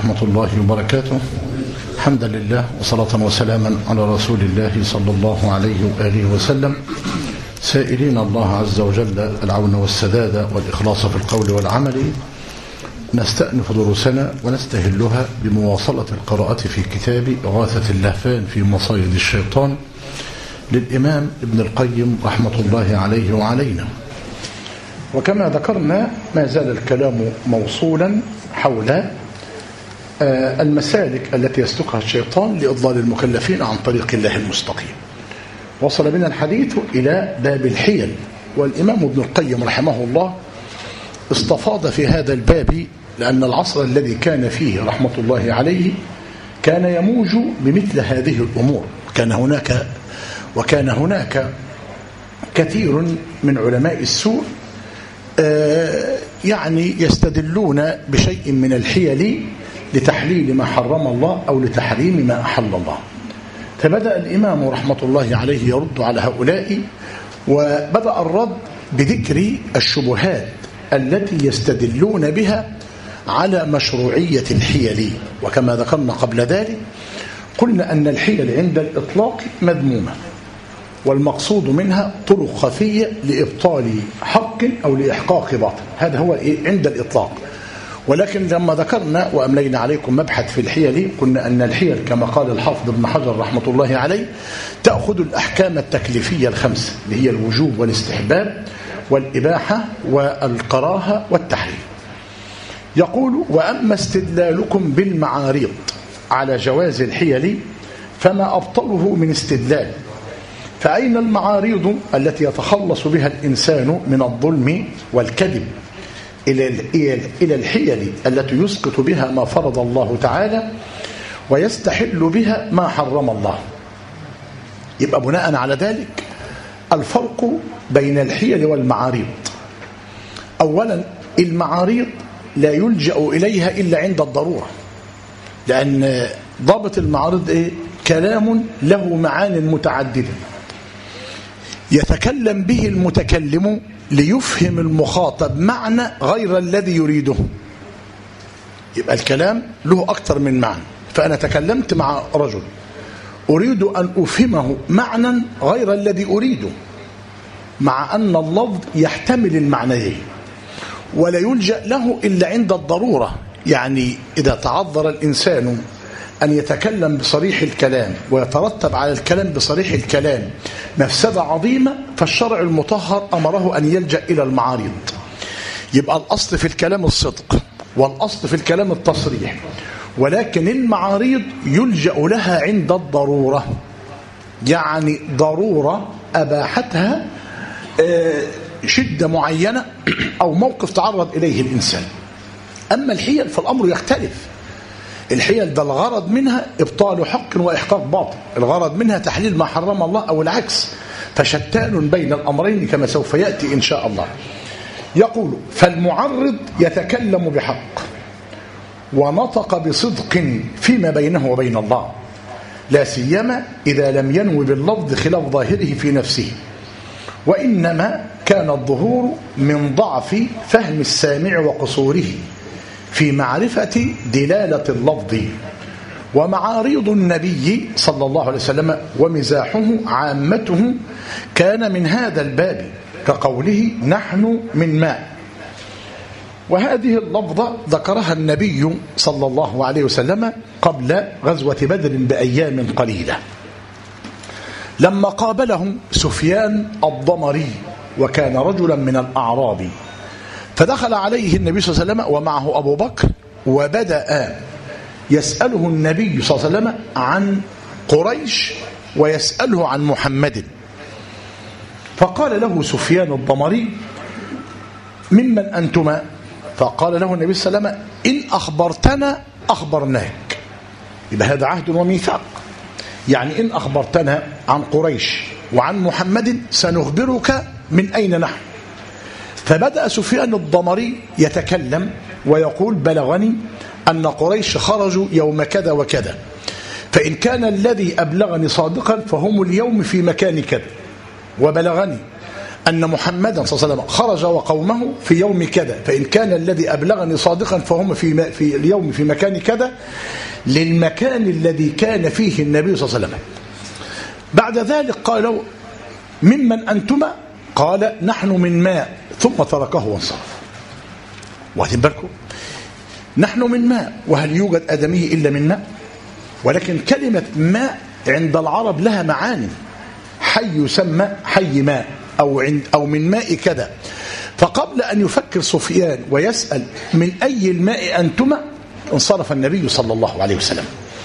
ورحمة الله وبركاته. حمدا لله وصلاة وسلاما على رسول الله صلى الله عليه وآله وسلم، سائلين الله عز وجل العون والسداد والإخلاص في القول والعمل. نستأنف دروسنا ونستهلها بمواصلة القراءة في كتاب إغاثة اللهفان في مصايد الشيطان للإمام ابن القيم رحمة الله عليه وعلينا. وكما ذكرنا ما زال الكلام موصولا حول المسالك التي يسلكها الشيطان لإضلال المكلفين عن طريق الله المستقيم. وصل بنا الحديث إلى باب الحيل، والإمام ابن القيم رحمه الله استفاض في هذا الباب لأن العصر الذي كان فيه رحمة الله عليه كان يموج بمثل هذه الأمور. وكان هناك كثير من علماء السوء يعني يستدلون بشيء من الحيل لتحليل ما حرم الله أو لتحريم ما أحل الله. فبدأ الإمام رحمة الله عليه يرد على هؤلاء، وبدأ الرد بذكر الشبهات التي يستدلون بها على مشروعية الحيل. وكما ذكرنا قبل ذلك قلنا أن الحيل عند الإطلاق مذمومة، والمقصود منها طرق خفية لإبطال حق أو لإحقاق باطل، هذا هو عند الإطلاق. ولكن لما ذكرنا وأملينا عليكم مبحث في الحيل قلنا أن الحيل كما قال الحافظ ابن حجر رحمة الله عليه تأخذ الأحكام التكليفية الخمسة اللي هي الوجوب والاستحباب والإباحة والكراهة والتحريم. يقول: وأما استدلالكم بالمعاريض على جواز الحيل فما أبطله من استدلال، فأين المعاريض التي يتخلص بها الإنسان من الظلم والكذب إلى الحيل التي يسقط بها ما فرض الله تعالى ويستحل بها ما حرم الله؟ يبقى بناء على ذلك الفرق بين الحيل والمعاريض. أولا، المعاريض لا يلجأ إليها إلا عند الضرورة، لأن ضابط المعارض كلام له معان متعددة يتكلم به المتكلم ليفهم المخاطب معنى غير الذي يريده. يبقى الكلام له أكثر من معنى. فأنا تكلمت مع رجل أريد أن أفهمه معنى غير الذي أريده، مع أن اللفظ يحتمل المعنيين ولا يلجأ له إلا عند الضرورة. يعني إذا تعذر الإنسان أن يتكلم بصريح الكلام ويترتب على الكلام بصريح الكلام مفسدة عظيمة، فالشرع المطهر أمره أن يلجأ إلى المعارض. يبقى الأصل في الكلام الصدق والأصل في الكلام التصريح، ولكن المعارض يلجأ لها عند الضرورة، يعني ضرورة أباحتها شدة معينة أو موقف تعرض إليه الإنسان. أما الحيل فالأمر يختلف. الحيل ده الغرض منها إبطال حق وإحقاق باطل، الغرض منها تحليل ما حرم الله أو العكس، فشتان بين الأمرين كما سوف يأتي إن شاء الله. يقول: فالمعرض يتكلم بحق ونطق بصدق فيما بينه وبين الله، لا سيما إذا لم ينو باللفظ خلاف ظاهره في نفسه، وإنما كان الظهور من ضعف فهم السامع وقصوره في معرفة دلالة اللفظ. ومعارض النبي صلى الله عليه وسلم ومزاحه عامته كان من هذا الباب، كقوله: نحن من ماء. وهذه اللفظة ذكرها النبي صلى الله عليه وسلم قبل غزوة بدر بأيام قليلة، لما قابله سفيان الضمري وكان رجلا من الأعراب، فدخل عليه النبي صلى الله عليه وسلم ومعه أبو بكر، وبدأ يسأله النبي صلى الله عليه وسلم عن قريش ويسأله عن محمد. فقال له سفيان الضمري: ممن أنتما؟ فقال له النبي صلى الله عليه وسلم: إن أخبرتنا أخبرناك. يبقى هذا عهد وميثاق، يعني إن أخبرتنا عن قريش وعن محمد سنخبرك من أين نحن. فبدأ سفيان الضمري يتكلم ويقول: بلغني أن قريش خرجوا يوم كذا وكذا، فإن كان الذي أبلغني صادقا فهم اليوم في مكان كذا، وبلغني أن محمدا صلى الله عليه وسلم خرج وقومه في يوم كذا، فإن كان الذي أبلغني صادقا فهم في اليوم في مكان كذا، للمكان الذي كان فيه النبي صلى الله عليه وسلم. بعد ذلك قالوا ممن أنتما؟ قال نحن من ماء، ثم تركه وانصرف. واخدين بالكم؟ نحن من ماء، وهل يوجد آدمي إلا من ماء؟ ولكن كلمة ماء عند العرب لها معاني، حي يسمى حي ماء أو من ماء كذا. فقبل أن يفكر سفيان ويسأل من أي الماء أنتما، انصرف النبي صلى الله عليه وسلم.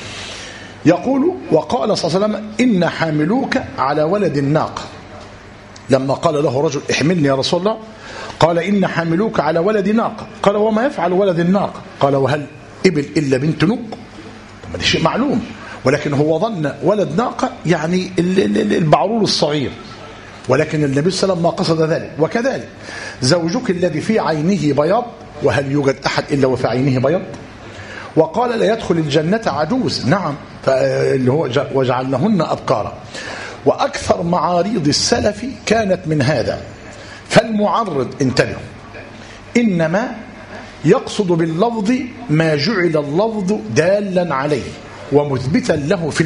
يقول وقال صلى الله عليه وسلم إن حاملوك على ولد الناقة. لما قال له رجل احملني يا رسول الله، قال إن حاملوك على ولد ناقة. قال وما يفعل ولد الناقة؟ قال وهل إبل إلا بنت نوق؟ طب ده شيء معلوم، ولكن هو ظن ولد ناقة يعني البعرور الصغير، ولكن النبي صلى الله عليه وسلم ما قصد ذلك. وكذلك زوجك الذي في عينه بياض، وهل يوجد أحد إلا وفي عينه بياض؟ وقال لا يدخل الجنة عجوز، نعم، اللي هو وجعلنهن أبكارا. وأكثر معاريض السلف كانت من هذا. فالمعرض انتبهوا إنما يقصد باللفظ ما جعل اللفظ دالا عليه ومثبتا له في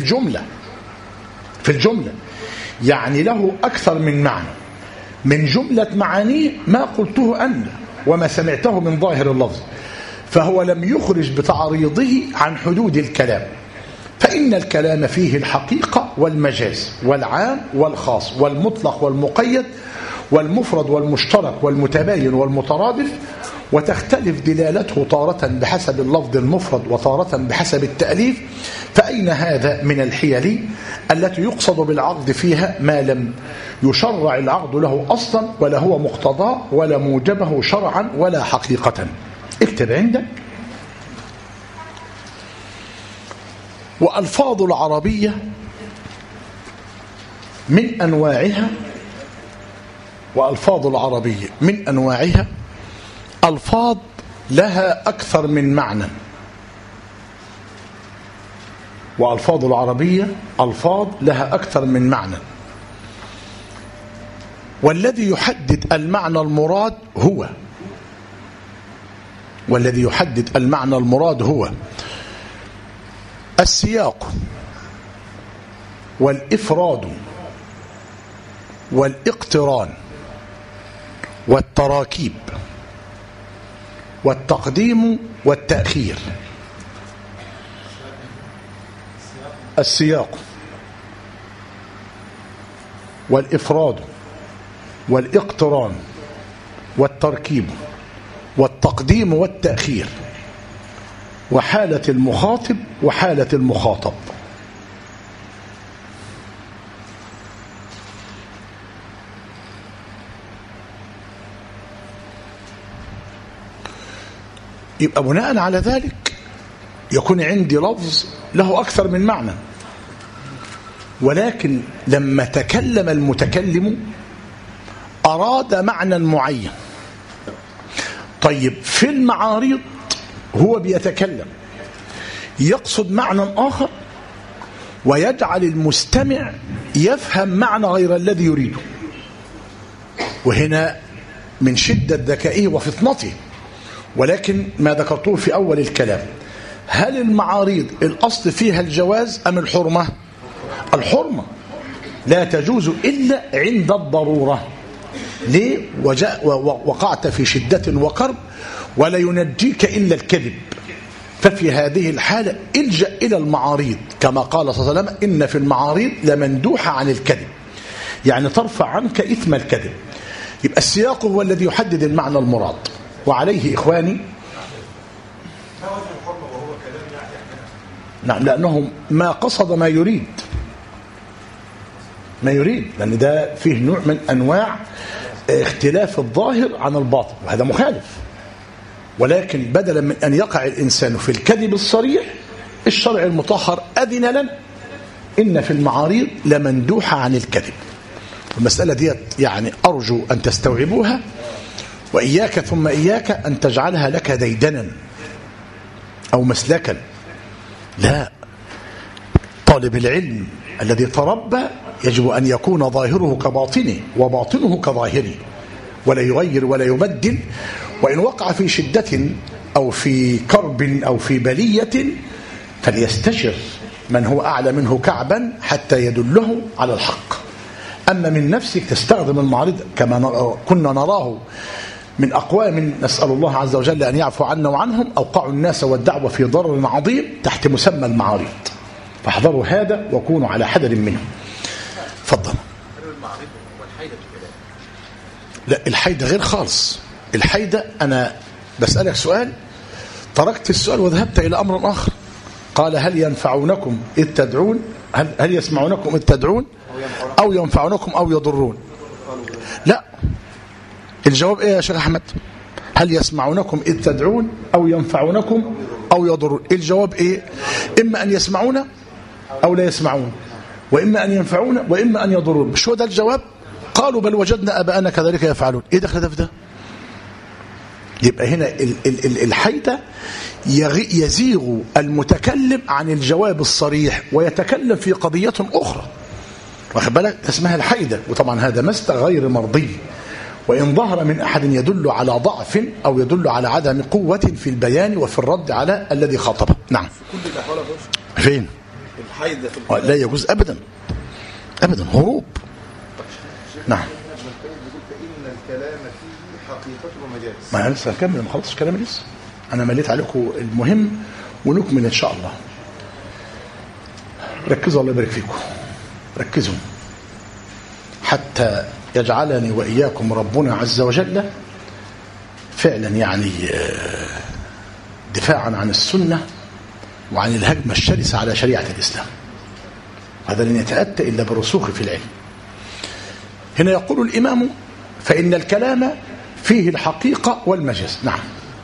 الجملة، يعني له أكثر من معنى. من جملة معانيه ما قلته أنا وما سمعته من ظاهر اللفظ، فهو لم يخرج بتعريضه عن حدود الكلام. فإن الكلام فيه الحقيقة والمجاز والعام والخاص والمطلق والمقيد والمفرد والمشترك والمتباين والمترادف، وتختلف دلالته تارة بحسب اللفظ المفرد وتارة بحسب التأليف. فأين هذا من الحيل التي يقصد بالعقد فيها ما لم يشرع العقد له أصلا، ولا هو مقتضاه ولا موجبه شرعا ولا حقيقة. اكتب عندك وألفاظ العربية من أنواعها، وألفاظ العربية من أنواعها ألفاظ لها أكثر من معنى. وألفاظ العربية ألفاظ لها أكثر من معنى، والذي يحدد المعنى المراد هو السياق والإفراد والاقتران والتراكيب والتقديم والتأخير. السياق والإفراد والاقتران والتركيب والتقديم والتأخير، وحالة المخاطب وحالة المخاطب. يبقى بناء على ذلك يكون عندي لفظ له أكثر من معنى، ولكن لما تكلم المتكلم أراد معنى معين. طيب في المعارض هو بيتكلم يقصد معنى آخر، ويجعل المستمع يفهم معنى غير الذي يريده. وهنا من شدة ذكائه وفطنته. ولكن ما ذكرته في أول الكلام، هل المعارض الأصل فيها الجواز أم الحرمة؟ الحرمة لا تجوز إلا عند الضرورة. ليه؟ وقعت في شدة وكرب ولا ينجيك إلا الكذب، ففي هذه الحالة الجأ إلى المعارض، كما قال صلى الله عليه وسلم إن في المعارض لمندوحة عن الكذب، يعني ترفع عنك إثم الكذب. يبقى السياق هو الذي يحدد المعنى المراد. وعليه إخواني نعم، لأنه ما قصد ما يريد، لأن ده فيه نوع من أنواع اختلاف الظاهر عن الباطن، وهذا مخالف. ولكن بدلا من أن يقع الإنسان في الكذب الصريح، الشرع المطهر أذن لنا إن في المعارض لمندوحة عن الكذب. المسألة دي يعني أرجو أن تستوعبوها، وإياك ثم إياك أن تجعلها لك ديدنا أو مسلكا. لا، طالب العلم الذي تربى يجب أن يكون ظاهره كباطنه وباطنه كظاهره، ولا يغير ولا يبدل. وإن وقع في شدة أو في كرب أو في بلية فليستشر من هو أعلى منه كعبا حتى يدله على الحق. أما من نفسك تستخدم المعارض كما كنا نراه من أقوام، نسأل الله عز وجل أن يعفو عنا وعنهم، أوقعوا الناس والدعوة في ضرر عظيم تحت مسمى المعارض. فاحذروا هذا وكونوا على حذر منه. تفضل. لا، الحيدة غير خالص. الحيدة أنا بسألك سؤال، تركت السؤال وذهبت إلى أمر آخر. قال هل ينفعونكم إذ تدعون، هل يسمعونكم إذ تدعون أو ينفعونكم أو يضرون؟ لا، الجواب إيه يا شيخ أحمد؟ هل يسمعونكم إذ تدعون أو ينفعونكم أو يضرون؟ الجواب إيه؟ إما أن يسمعون أو لا يسمعون، وإما أن ينفعون وإما أن يضرون. مش هو ده الجواب؟ قالوا بل وجدنا آباءنا كذلك يفعلون. إيه دخل في ده؟ يبقى هنا الحيدة يزيغ المتكلم عن الجواب الصريح ويتكلم في قضية أخرى، واخد بالك؟ اسمها الحيدة. وطبعا هذا مستر غير مرضي، وإن ظهر من أحد يدل على ضعف أو يدل على عدم قوة في البيان وفي الرد على الذي خاطبه. نعم. كل الأحوال فين؟ الحيدة لا يجوز أبدا أبدا، هروب. نعم. فإن الكلام فيه حقيقة ومجاز. ما أنا لسه هكمل، ما خلصش كلامي لسه، أنا مليت عليكم المهم ونكمل إن شاء الله. ركزوا، الله يبارك فيكم، ركزوا حتى يجعلني وإياكم ربنا عز وجل فعلا يعني دفاعا عن السنة وعن الهجمة الشرسة على شريعة الإسلام. هذا لن يتأتى إلا بالرسوخ في العلم. هنا يقول الإمام فإن الكلام فيه الحقيقة والمجاز. نعم.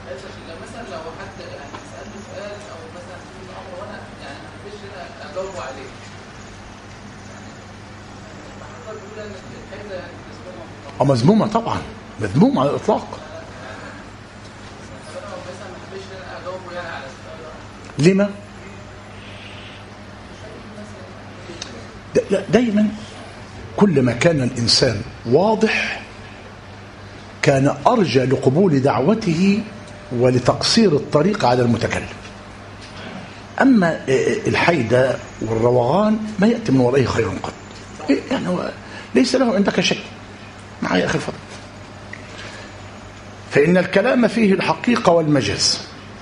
مذمومة طبعا، مذمومة على الإطلاق. لما؟ دايما كلما كان الإنسان واضح كان أرجى لقبول دعوته ولتقصير الطريق على المتكلم. أما الحيدة والروغان ما يأتي من ورائه خير قط، يعني هو ليس له عندك شيء. معي أخي الفضل. فإن الكلام فيه الحقيقة والمجاز.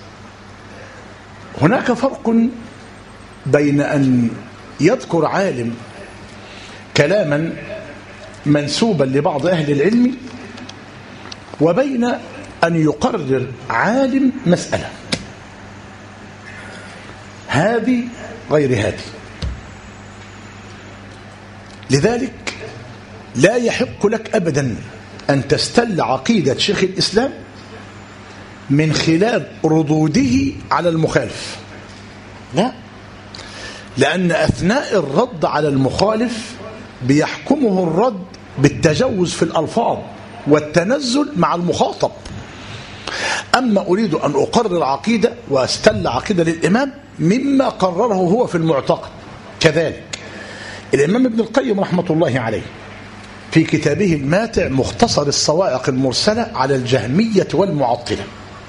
هناك فرق بين أن يذكر عالم كلاما منسوبا لبعض أهل العلم وبين أن يقرر عالم مسألة، هذه غير هذه. لذلك لا يحق لك أبدا أن تستل عقيدة شيخ الإسلام من خلال ردوده على المخالف، لا، لأن أثناء الرد على المخالف بيحكمه الرد بالتجوز في الألفاظ والتنزل مع المخاطب. أما أريد أن أقرر عقيدة وأستل عقيدة للإمام مما قرره هو في المعتقد. كذلك الإمام ابن القيم رحمة الله عليه في كتابه الماتع مختصر الصواعق المرسلة على الجهمية والمعطلة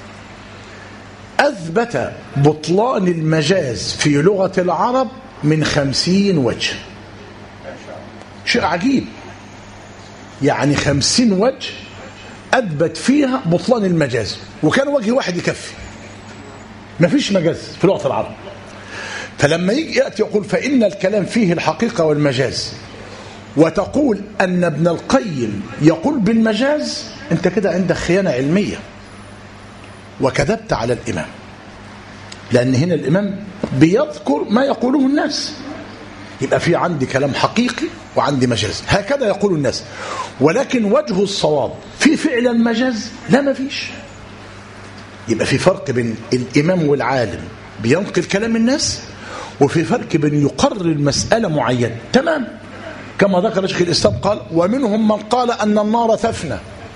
أثبت بطلان المجاز في لغة العرب من 50 وجه. شيء عجيب، يعني 50 وجه أثبت فيها بطلان المجاز، وكان وجه واحد يكفي، ما فيش مجاز في لغة العرب. فلما يأتي يقول فإن الكلام فيه الحقيقة والمجاز وتقول أن ابن القيم يقول بالمجاز، أنت كده عندك خيانة علمية وكذبت على الإمام، لأن هنا الإمام بيذكر ما يقوله الناس. يبقى في عندي كلام حقيقي وعندي مجاز، هكذا يقول الناس. ولكن وجه الصواب في فعل المجاز لا، ما فيش. يبقى في فرق بين الإمام والعالم بينقل كلام الناس، وفي فرق بين يقرر المسألة معينة. تمام، كما ذكر شيخ الإسلام قال ومنهم من قال أن النار تفنى.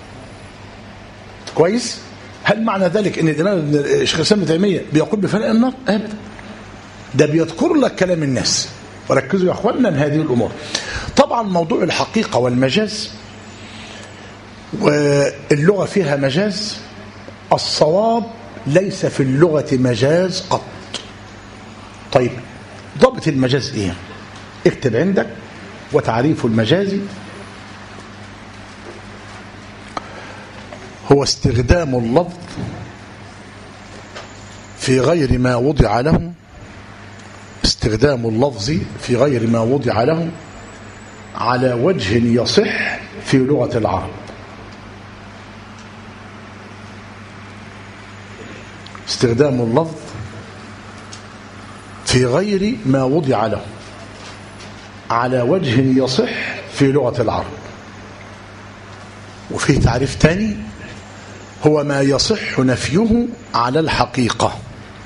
كويس؟ هل معنى ذلك أن الإمام شيخ الإسلام ابن تيمية بيقول بفناء النار؟ أبدا، ده بيذكر لك كلام الناس وركزوا يا أخوانا من هذه الأمور. طبعا موضوع الحقيقة والمجاز واللغة فيها مجاز، الصواب ليس في اللغة مجاز قط. طيب ضبط المجاز إيه؟ اكتب عندك: وتعريف المجاز هو استخدام اللفظ في غير ما وضع له، استخدام اللفظ في غير ما وضع له على وجه يصح في لغة العرب. استخدام اللفظ في غير ما وضع له على وجه يصح في لغة العرب. وفيه تعريف تاني: هو ما يصح نفيه على الحقيقة.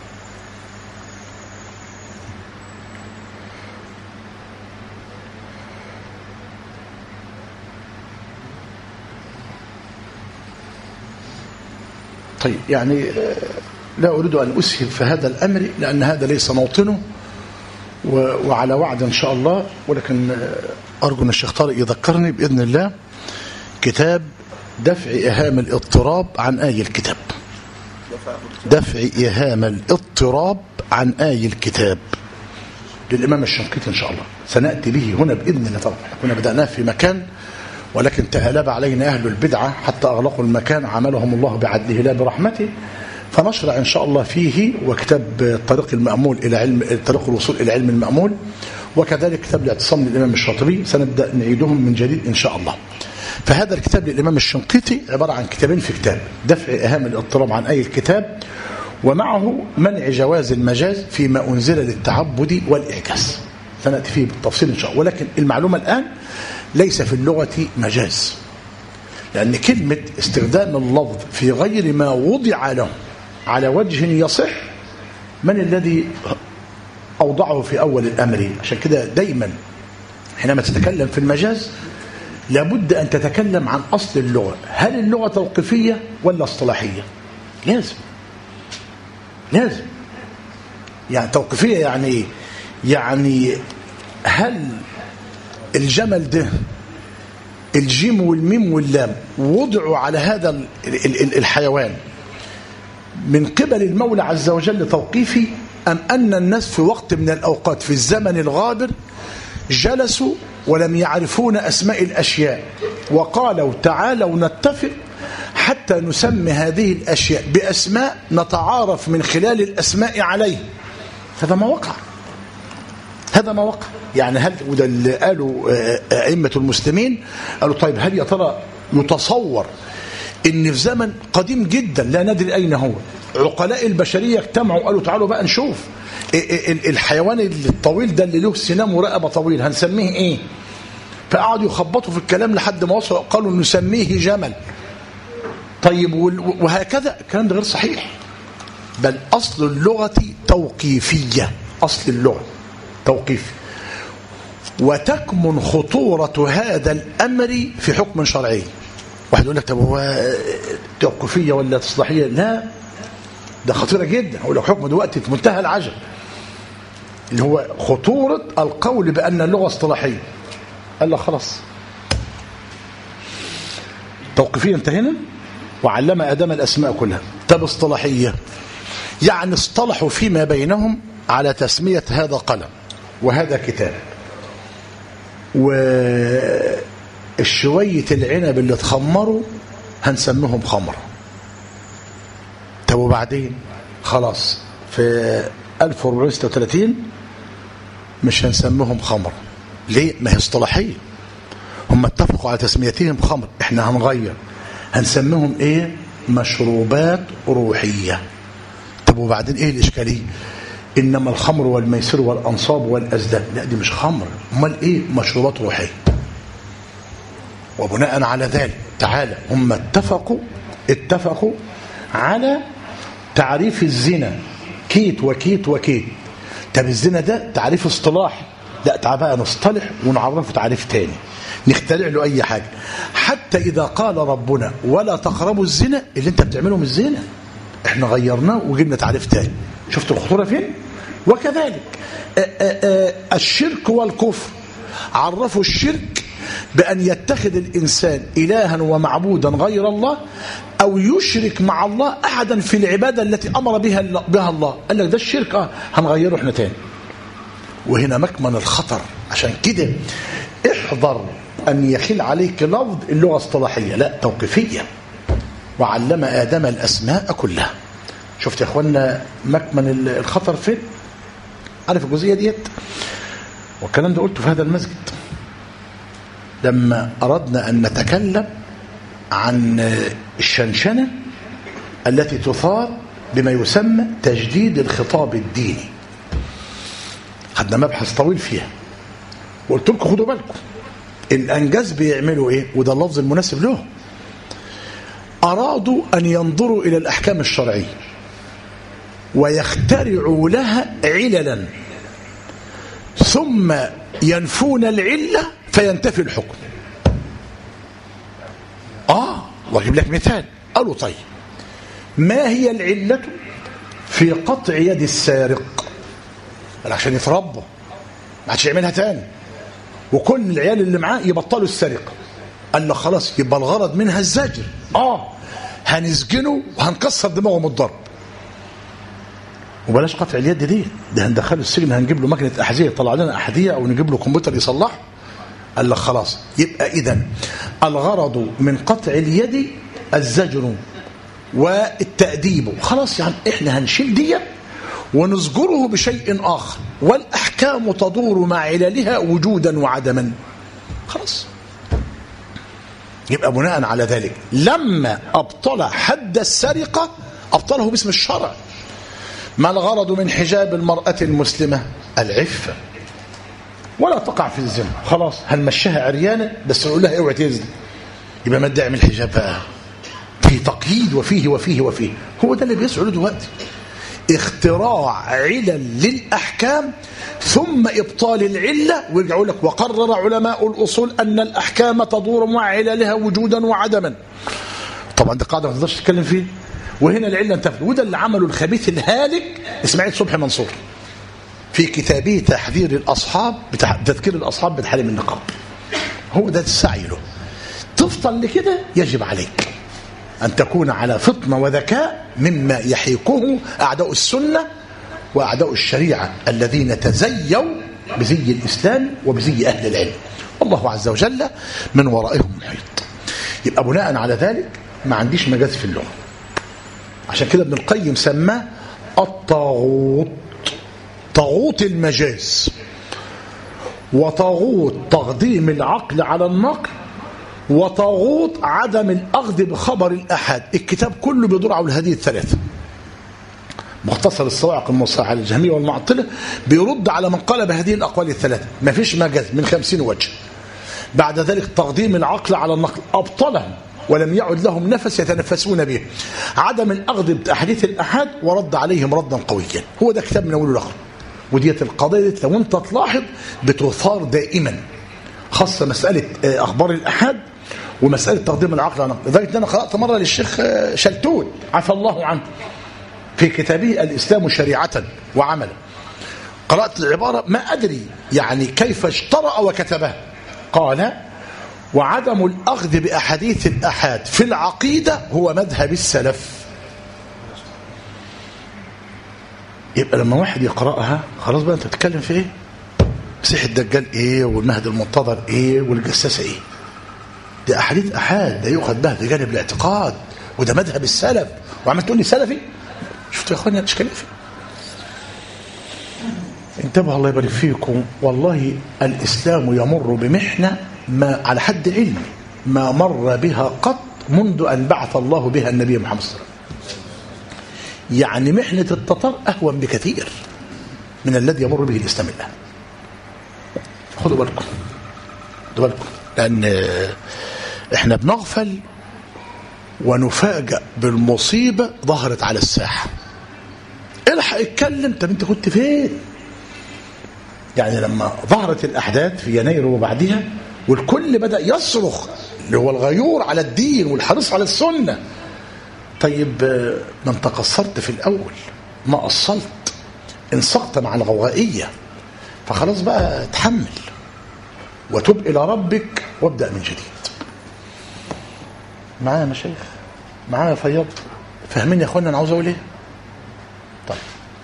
طيب يعني لا أريد أن أسهل في هذا الأمر لأن هذا ليس موطنه، وعلى وعد إن شاء الله، ولكن أرجو أن الشيخ طارق يذكرني بإذن الله كتاب دفع إيهام الاضطراب عن آي الكتاب. دفع إيهام الاضطراب عن آي الكتاب للإمام الشنقيطي إن شاء الله، سنأتي به هنا بإذن الله. طبعا كنا بدأناه في مكان ولكن تغلب علينا أهل البدعة حتى أغلقوا المكان، عملهم الله بعدله لا برحمته، فنشرع إن شاء الله فيه. وكتاب طريق المأمول إلى علم، طريق الوصول إلى علم المأمول، وكذلك كتاب الاعتصام للإمام الشاطبي، سنبدأ نعيدهم من جديد إن شاء الله. فهذا الكتاب للإمام الشنقيطي عبارة عن كتابين في كتاب: دفع إيهام الاضطراب عن أي الكتاب، ومعه منع جواز المجاز فيما أنزل للتعبد والإعجاز. سنأتي فيه بالتفصيل إن شاء الله، ولكن المعلومة الآن ليس في اللغة مجاز، لأن كلمة استخدام اللفظ في غير ما وضع له على وجه يصح، من الذي أوضعه في أول الأمر؟ عشان كده دايما حينما تتكلم في المجاز لابد أن تتكلم عن أصل اللغة. هل اللغة توقيفية ولا اصطلاحية؟ لازم يعني توقيفية يعني إيه؟ يعني هل الجمل ده الجيم والميم واللام وضعوا على هذا الحيوان من قبل المولى عز وجل توقيفي، أم أن الناس في وقت من الأوقات في الزمن الغابر جلسوا ولم يعرفون أسماء الأشياء وقالوا تعالوا نتفق حتى نسمي هذه الأشياء بأسماء نتعارف من خلال الأسماء عليه؟ هذا ما وقع، هذا ما وقع. يعني هل، وده اللي قالوا أئمة المسلمين، قالوا طيب هل يا ترى يتصور ان في زمن قديم جدا لا ندري اين هو عقلاء البشريه اجتمعوا قالوا تعالوا بقى نشوف الحيوان الطويل ده اللي له سنام ورقبه طويل هنسميه ايه؟ فقعدوا يخبطوا في الكلام لحد ما وصلوا قالوا نسميه جمل. طيب وهكذا. الكلام ده غير صحيح، بل اصل اللغه توقيفيه، اصل اللغه توقيفي، وتكمن خطوره هذا الامر في حكم شرعي. واحد يقول لك طب هو توقيفيه ولا اصلاحيه؟ لا، ده خطيره جدا. اقول لك حكم دلوقتي في منتهى العجب، اللي هو خطوره القول بان اللغه اصطلاحيه. قال لك خلاص توقيفيه انتهينا، وعلم ادم الاسماء كلها. طب اصطلاحيه يعني اصطلحوا فيما بينهم على تسميه هذا قلم وهذا كتاب، والشوية العنب اللي تخمروا هنسميهم خمر. طب وبعدين خلاص في 1436 مش هنسميهم خمر. ليه؟ ما هي اصطلاحية، هم اتفقوا على تسميتهم خمر، احنا هنغير هنسميهم ايه؟ مشروبات روحية. طب وبعدين ايه الاشكالية؟ انما الخمر والميسر والانصاب والازلام، لا دي مش خمر، امال ايه؟ مشروبات روحية. وبناء على ذلك تعالى هم اتفقوا على تعريف الزنا كيت وكيت وكيت. طب الزنا ده تعريف اصطلاحي، لا تعال بقى نصطلح ونعرفه تعريف تاني، نخترع له اي حاجه. حتى اذا قال ربنا ولا تقربوا الزنا، اللي انت بتعمله مش زنا، احنا غيرناه وجبنا تعريف تاني. شفتوا الخطوره فين؟ وكذلك الشرك والكفر، عرفوا الشرك بأن يتخذ الإنسان إلها ومعبودا غير الله أو يشرك مع الله أحدا في العبادة التي أمر بها الله. قال لك ده الشرك، هنغيره احنا تاني. وهنا مكمن الخطر. عشان كده احذر أن يخل عليك لفظ اللغة اصطلاحية، لا توقيفية. وعلم آدم الأسماء كلها. شفت يا أخوانا مكمن الخطر فين؟ عارف الجزئية ديت؟ والكلام ده قلته في هذا المسجد لما أردنا أن نتكلم عن الشنشنة التي تثار بما يسمى تجديد الخطاب الديني. خدنا مبحث طويل فيها وقلت لكم خدوا بالكم الأنجاز بيعملوا إيه، وده اللفظ المناسب له. أرادوا أن ينظروا إلى الأحكام الشرعية ويخترعوا لها عللا ثم ينفون العلة فينتفي الحكم. واجيب لك مثال. قالوا طيب ما هي العلة في قطع يد السارق؟ عشان يتربى ما عادش يعملها تاني وكل العيال اللي معاه يبطلوا السرقة. قال له خلاص يبقى الغرض منها الزجر. هنسجنه وهنكسر دماغه من الضرب. وبلاش قطع اليد دي، ده هندخله السجن، هنجيب له مكنة أحذية يطلع لنا أحذية أو نجيب له كمبيوتر يصلحه. قال لك خلاص يبقى إذن الغرض من قطع اليد الزجر والتأديب. خلاص يعني إحنا هنشيل دي ونزجره بشيء آخر، والأحكام تدور مع عللها وجودا وعدما. خلاص يبقى بناء على ذلك لما أبطل حد السرقة أبطله باسم الشرع. ما الغرض من حجاب المرأة المسلمة؟ العفة ولا تقع في الزنا. خلاص هنمشيها عريانة بس نقول لها اوعي تزني، يبقى ما تدعم الحجاب بقى في تقييد وفيه وفيه وفيه. هو ده اللي بيسعى له دلوقتي، اختراع علل للأحكام ثم إبطال العلة، ويرجعوا لك وقرر علماء الأصول أن الأحكام تدور مع عللها وجودا وعدما. طبعا دي قاعدة ما تقدرش تتكلم فيه، وهنا العلة انتفت. وده اللي عمله الخبيث الهالك إسماعيل صبحي منصور في كتابه تحذير الأصحاب تذكير الأصحاب بتحريم النقاب. هو ده السعي له. تفضل لكده يجب عليك أن تكون على فطنة وذكاء مما يحيكه أعداء السنة وأعداء الشريعة الذين تزيوا بزي الإسلام وبزي أهل العلم. الله عز وجل من ورائهم محيط. يبقى بناء على ذلك ما عنديش مجاز في اللغة. عشان كده ابن القيم سماه الطاغوت، طاغوت المجاز، وطاغوت تقديم العقل على النقل، وطاغوت عدم الأخذ بخبر الأحد. الكتاب كله بيدور على هذه الثلاثة. مختصر الصواعق الموسعة على الجهمية والمعطلة بيرد على من قال بهذه الأقوال الثلاثة. ما فيش مجاز من 50 وجه. بعد ذلك تقديم العقل على النقل أبطلهم ولم يعد لهم نفس يتنفسون به. عدم الأخذ بأحاديث الأحد ورد عليهم ردا قويا. هو ده كتاب من أوله لآخره. وديت القضية لو أنت تلاحظ بتثار دائما، خاصة مسألة أخبار الأحد ومسألة تقديم العقل على النقل. لذلك أنا قرأت مرة للشيخ شلتوت عفى الله عنه في كتابه الإسلام شريعة وعملا، قرأت العبارة ما أدري يعني كيف اشترأ وكتبها. قال وعدم الأخذ بأحاديث الأحاد في العقيدة هو مذهب السلف. يبقى لما واحد يقرأها خلاص بقى أنت بتتكلم في إيه؟ مسيح الدجال إيه والمهد المنتظر إيه والجساسة إيه؟ ده أحاديث أحاد، ده يؤخذ بها في جانب الاعتقاد، وده مذهب السلف. وعمل تقول لي سلفي؟ شفتوا يا أخواني الإشكالية فيه؟ انتبهوا الله يبارك فيكم. والله الإسلام يمر بمحنة ما على حد علمي ما مر بها قط منذ أن بعث الله بها النبي محمد صلى الله عليه وسلم. يعني محنة التتار أهون بكثير من الذي يمر به الإسلام الآن. خدوا بالكم لأن احنا بنغفل ونفاجأ بالمصيبة ظهرت على الساحة. الحق اتكلم، طب انت كنت فين؟ يعني لما ظهرت الأحداث في يناير وبعدها والكل بدأ يصرخ اللي هو الغيور على الدين والحريص على السنة. طيب ما انت قصرت في الأول، ما أصلت، انسقط مع الغوغائية، فخلاص بقى اتحمل وتب إلى ربك وابدأ من جديد. معايا يا مشايخ؟ معايا يا فياض؟ فاهمين يا اخوانا انا عاوز اقول ايه؟ طيب،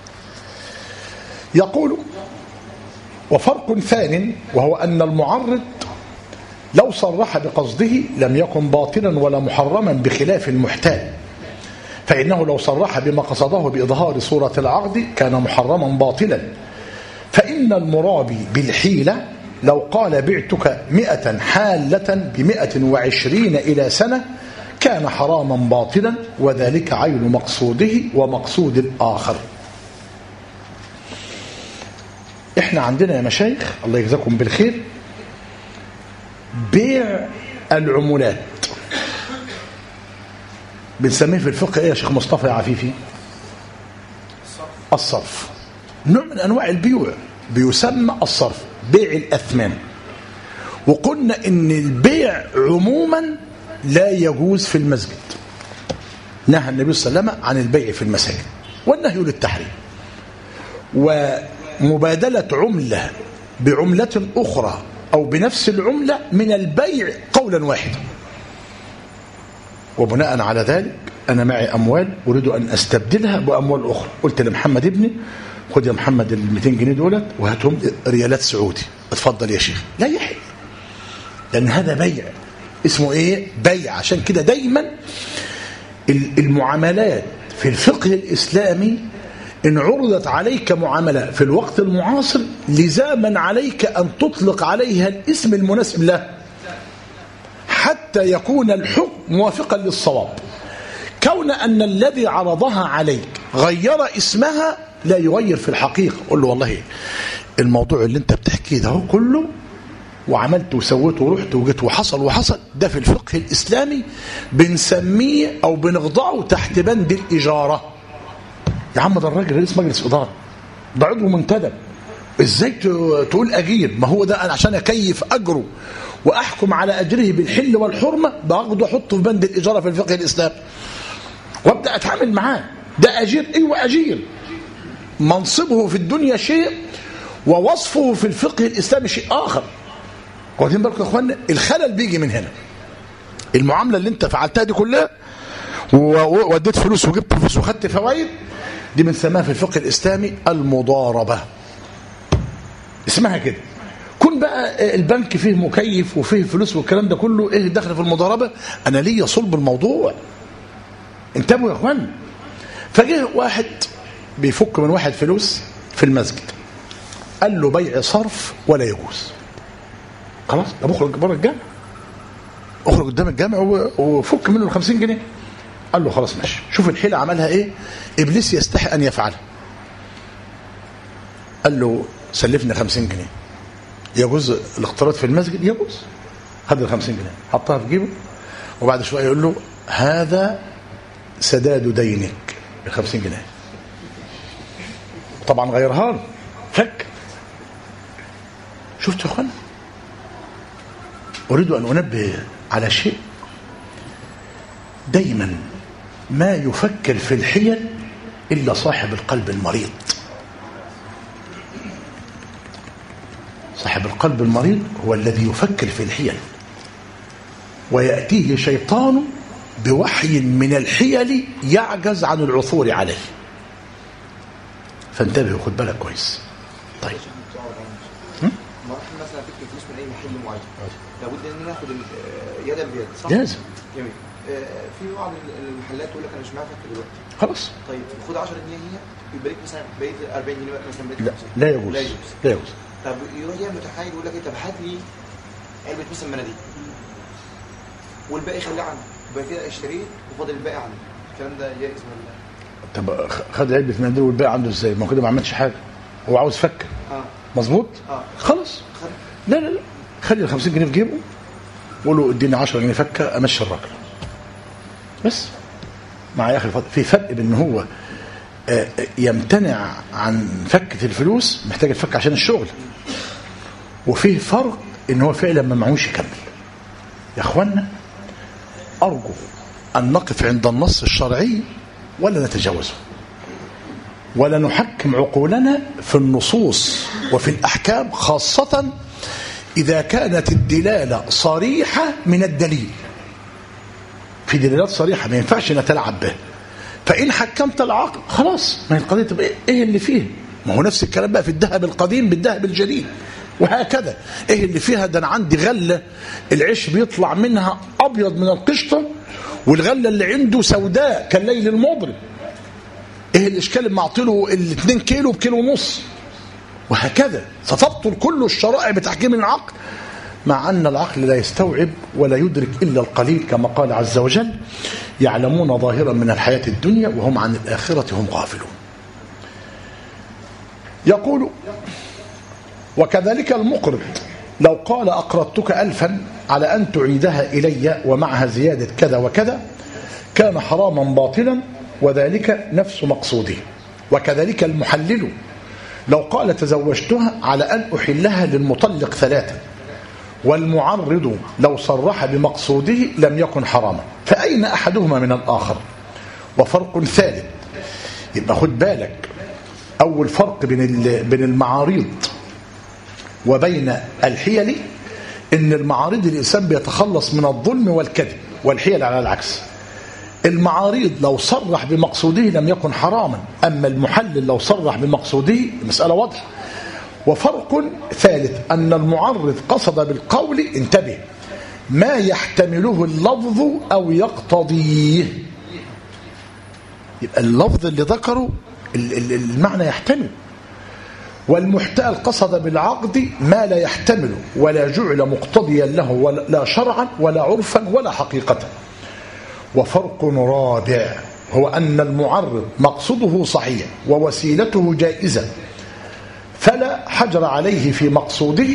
يقول: وفرق ثان، وهو أن المعرض لو صرح بقصده لم يكن باطلا ولا محرما بخلاف المحتال، فإنه لو صرح بما قصده بإظهار صورة العقد كان محرما باطلا. فإن المرابي بالحيلة لو قال بعتك 100 حالة ب120 إلى سنة كان حراما باطلا، وذلك عين مقصوده ومقصود الآخر. احنا عندنا يا مشايخ الله يجزاكم بالخير بيع العمولات، بنسميه في الفقه ايه يا شيخ مصطفى يا عفيفي؟ الصرف. نوع من انواع البيوع بيسمى الصرف، بيع الاثمان. وقلنا ان البيع عموما لا يجوز في المسجد، نهى النبي صلى الله عليه وسلم عن البيع في المساجد، والنهي للتحريم. ومبادلة عملة بعملة أخرى أو بنفس العملة من البيع قولا واحدا. وبناء على ذلك أنا معي أموال أريد أن أستبدلها بأموال أخرى، قلت لمحمد ابني خد يا محمد ال 200 جنيه دولت وهاتهم ريالات سعودي، اتفضل يا شيخ. لا يحل، لأن هذا بيع. اسمه إيه؟ بيع. عشان كده دايما المعاملات في الفقه الإسلامي إن عرضت عليك معاملة في الوقت المعاصر لزاما عليك أن تطلق عليها الاسم المناسب له حتى يكون الحكم موافقا للصواب. كون أن الذي عرضها عليك غير اسمها لا يغير في الحقيقة. قل له والله الموضوع اللي انت بتحكيه ده كله وعملت وسويت ورحت وجيت وحصل ده في الفقه الإسلامي بنسميه أو بنخضعه تحت بند الإجارة. يا عم ده الراجل رئيس مجلس إدارة، ده عضو منتدب، ازاي تقول أجير؟ ما هو ده أنا عشان أكيف أجره وأحكم على أجره بالحل والحرمة باخده أحطه في بند الإجارة في الفقه الإسلامي وابدأ أتعامل معاه. ده أجير، أيوة أجير، منصبه في الدنيا شيء ووصفه في الفقه الإسلامي شيء آخر. واخدين بالكم يا اخوانا؟ الخلل بيجي من هنا. المعاملة اللي انت فعلتها دي كلها ووديت فلوس وجبت فلوس وخدت فوائد، دي بنسميها في الفقه الإسلامي المضاربة، اسمها كده. كون بقى البنك فيه مكيف وفيه فلوس والكلام ده كله، ايه دخل في المضاربة؟ انا ليا صلب الموضوع. انتبهوا يا اخوان. فجه واحد بيفك من واحد فلوس في المسجد، قال له بيع صرف ولا يجوز. خلاص طب اخرج بره الجامع، اخرج قدام الجامع وفك منه ال50 جنيه. قال له خلاص ماشي. شوف الحيلة عملها ايه؟ ابليس يستحي ان يفعلها. قال له سلفني 50 جنيه. يجوز الاقتراض في المسجد؟ يجوز. خد ال50 جنيه حطها في جيبه، وبعد شويه يقول له هذا سداد دينك ال50 جنيه. طبعا غيرها له، فك. شفت يا اخوانا؟ اريد ان انبه على شيء. دايما ما يفكر في الحيل الا صاحب القلب المريض. صاحب القلب المريض هو الذي يفكر في الحيل، ويأتيه شيطان بوحي من الحيل يعجز عن العثور عليه. فانتبه وخد بالك كويس. طيب ما احنا مثلا فكره فلوس من اي محل معين لابد ان ناخد يدا بيد، صح؟ لازم. جميل. في بعض المحلات تقول لك انا مش معايا فك دلوقتي. خلاص. طيب خد 10 جنيه هي يبقى لك مثلا بقيه 40 جنيه مثلا بقيه 50. لا يجوز. لا يجوز. طب يروح يعمل متحايل يقول لك ايه، طب هات لي علبه مثلا مناديل والباقي خليه عندي، يبقى كده اشتريت وفاضل الباقي عندي. الكلام ده جائز ولا؟ طب خد علبه مناديل والباقي عنده ازاي؟ ما كده ما عملش حاجه، هو عاوز فك. مظبوط. خلاص. لا لا لا، خلي ال50 جنيه في جيبه وقول له اديني 10 جنيه فكه امشي الراجل بس. مع يا اخي الفضل في فرق بين هو يمتنع عن فكة الفلوس، محتاج الفك عشان الشغل، وفيه فرق ان هو فعلا ما معهوش يكمل. يا اخوانا ارجو ان نقف عند النص الشرعي ولا نتجاوزه. ولا نحكم عقولنا في النصوص وفي الأحكام، خاصة إذا كانت الدلالة صريحة من الدليل. في دلالات صريحة ما ينفعش نتلعب به، فإن حكمت العقل خلاص ما هي القضية تبقى إيه اللي فيه. ما هو نفس الكلام بقى في الذهب القديم بالذهب الجديد، وهكذا. إيه اللي فيها؟ ده أنا عندي غلة العيش بيطلع منها أبيض من القشطة، والغلة اللي عنده سوداء كالليل المظلم. إيه الإشكال لما أعطيله 2 كيلو بكيلو ونص؟ وهكذا ستبطل كل الشرائع بتحكيم العقل، مع أن العقل لا يستوعب ولا يدرك إلا القليل، كما قال عز وجل: يعلمون ظاهرا من الحياة الدنيا وهم عن الآخرة هم غافلون. يقول: وكذلك المقرض لو قال أقرضتك 1000 على أن تعيدها إلي ومعها زيادة كذا وكذا كان حراما باطلا، وذلك نفس مقصوده. وكذلك المحلل لو قال تزوجتها على أن أحلها للمطلق 3، والمعرض لو صرح بمقصوده لم يكن حراما، فأين أحدهما من الآخر؟ وفرق ثالث. يبقى خد بالك، أول فرق بين المعارض وبين الحيل إن المعارض الإنسان بيتخلص من الظلم والكذب، والحيل على العكس. المعارض لو صرح بمقصوده لم يكن حراما، أما المحلل لو صرح بمقصوده المسألة واضحة. وفرق ثالث أن المعرض قصد بالقول، انتبه، ما يحتمله اللفظ أو يقتضيه. يبقى اللفظ اللي ذكره المعنى يحتمل. والمحتال قصد بالعقد ما لا يحتمل ولا جعل مقتضيا له لا شرعا ولا عرفا ولا حقيقة. وفرق رابع هو أن المعرض مقصده صحيح ووسيلته جائزة، فلا حجر عليه في مقصوده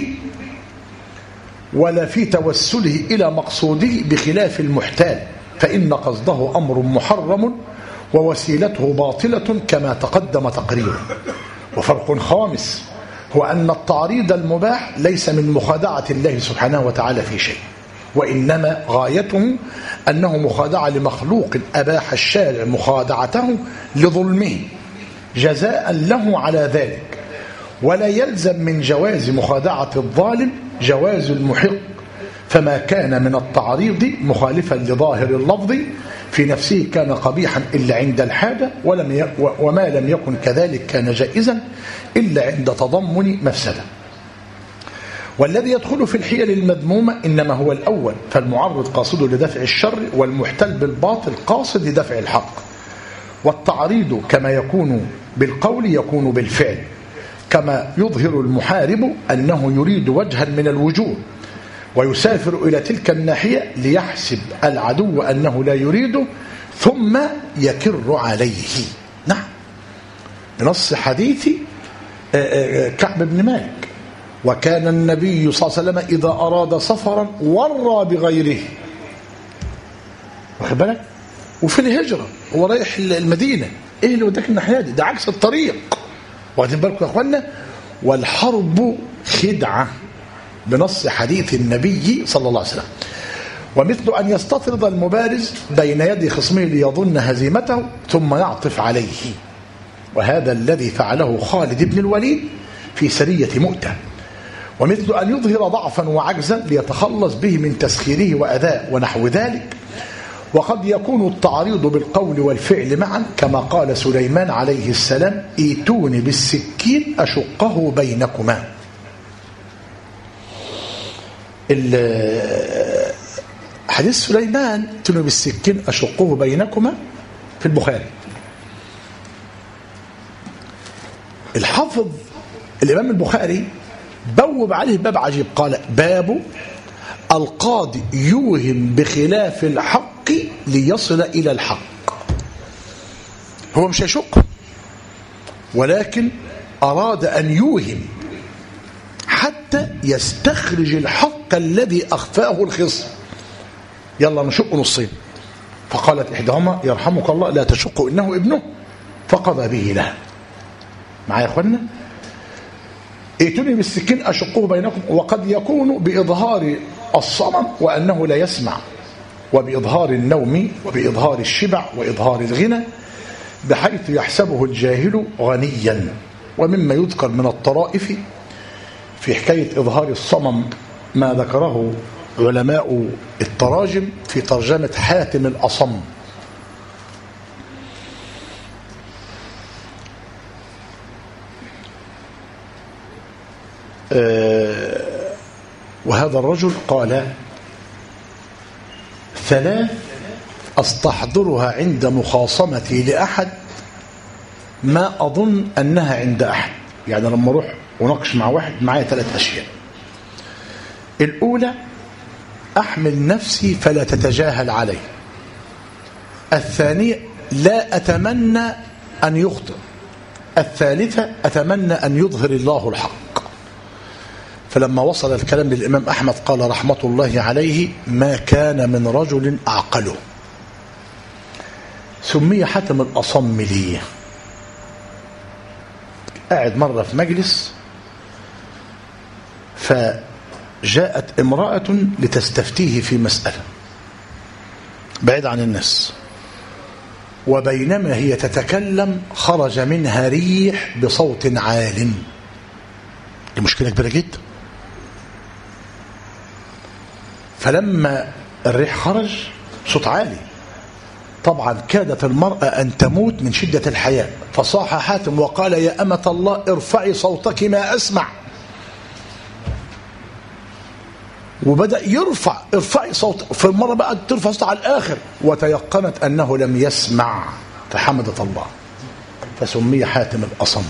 ولا في توسله إلى مقصوده، بخلاف المحتال فإن قصده أمر محرم ووسيلته باطلة كما تقدم تقريره. وفرق خامس هو أن التعريض المباح ليس من مخادعة الله سبحانه وتعالى في شيء، وإنما غايته أنه مخادعة لمخلوق أباح الشارع مخادعته لظلمه جزاء له على ذلك، ولا يلزم من جواز مخادعة الظالم جواز المحق، فما كان من التعريض مخالفا لظاهر اللفظ في نفسه كان قبيحا إلا عند الحاجة، وما لم يكن كذلك كان جائزا إلا عند تضمن مفسدة. والذي يدخل في الحيل المذمومة إنما هو الأول، فالمعرض قاصد لدفع الشر، والمحتل بالباطل قاصد لدفع الحق. والتعريض كما يكون بالقول يكون بالفعل، كما يظهر المحارب أنه يريد وجها من الوجوه ويسافر إلى تلك الناحية ليحسب العدو أنه لا يريده ثم يكر عليه. نعم، بنص حديث كعب بن مالك: وكان النبي صلى الله عليه وسلم إذا أراد سفرا ورى بغيره. واخد بالك؟ وفي الهجرة هو رايح المدينة، إيه اللي وداك الناحية دي؟ ده عكس الطريق. واخدين بالكم يا أخوانا؟ والحرب خدعة بنص حديث النبي صلى الله عليه وسلم. ومثل أن يستطرد المبارز بين يدي خصمه ليظن هزيمته ثم يعطف عليه، وهذا الذي فعله خالد بن الوليد في سرية مؤتة. ومثل أن يظهر ضعفا وعجزا ليتخلص به من تسخيره وأذاه ونحو ذلك. وقد يكون التعريض بالقول والفعل معا، كما قال سليمان عليه السلام: ائتوني بالسكين أشقه بينكما. حديث سليمان ائتوني بالسكين أشقه بينكما في البخاري. الحافظ الإمام البخاري بوب عليه باب عجيب، قال: باب القاضي يوهم بخلاف الحق ليصل إلى الحق. هو مش هيشق، ولكن أراد أن يوهم حتى يستخرج الحق الذي أخفاه الخصم. يلا نشق نصين. فقالت إحداهما: يرحمك الله لا تشق إنه ابنه، فقضى به لها. معايا يا أخوانا؟ ائتوني بالسكين أشقه بينكم. وقد يكون بإظهار الصمم وأنه لا يسمع، وبإظهار النوم، وبإظهار الشبع، وإظهار الغنى، بحيث يحسبه الجاهل غنيا. ومما يذكر من الطرائف في حكاية إظهار الصمم ما ذكره علماء التراجم في ترجمة حاتم الأصم. وهذا الرجل قال: 3 أستحضرها عند مخاصمتي لأحد ما أظن أنها عند أحد. يعني لما أروح وناقش مع واحد معايا 3 أشياء. الأولى: أحمل نفسي فلا تتجاهل علي. الثانية: لا أتمنى أن يخطئ. الثالثة: أتمنى أن يظهر الله الحق. فلما وصل الكلام للإمام أحمد قال رحمة الله عليه: ما كان من رجل أعقله. سمي حاتم الأصم ليه؟ قاعد مرة في مجلس فجاءت امرأة لتستفتيه في مسألة بعيد عن الناس، وبينما هي تتكلم خرج منها ريح بصوت عال. دي مشكلة كبيرة جدا. فلما الريح خرج صوت عالي، طبعا كادت المرأة أن تموت من شدة الحياء، فصاح حاتم وقال: يا أمة الله ارفعي صوتك ما أسمع. وبدأ ارفعي صوتك. في المرة بقى ترفع صوتها على الآخر، وتيقنت أنه لم يسمع فحمدت الله، فسمي حاتم الأصم.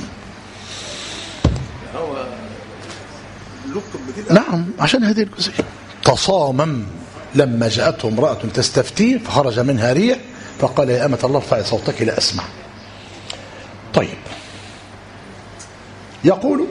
نعم، عشان هذه الجزئية. تصامم لما جاءته امرأة تستفتيه فخرج منها ريح فقال: يا أمة الله ارفعي صوتك لا أسمع. طيب، يقول: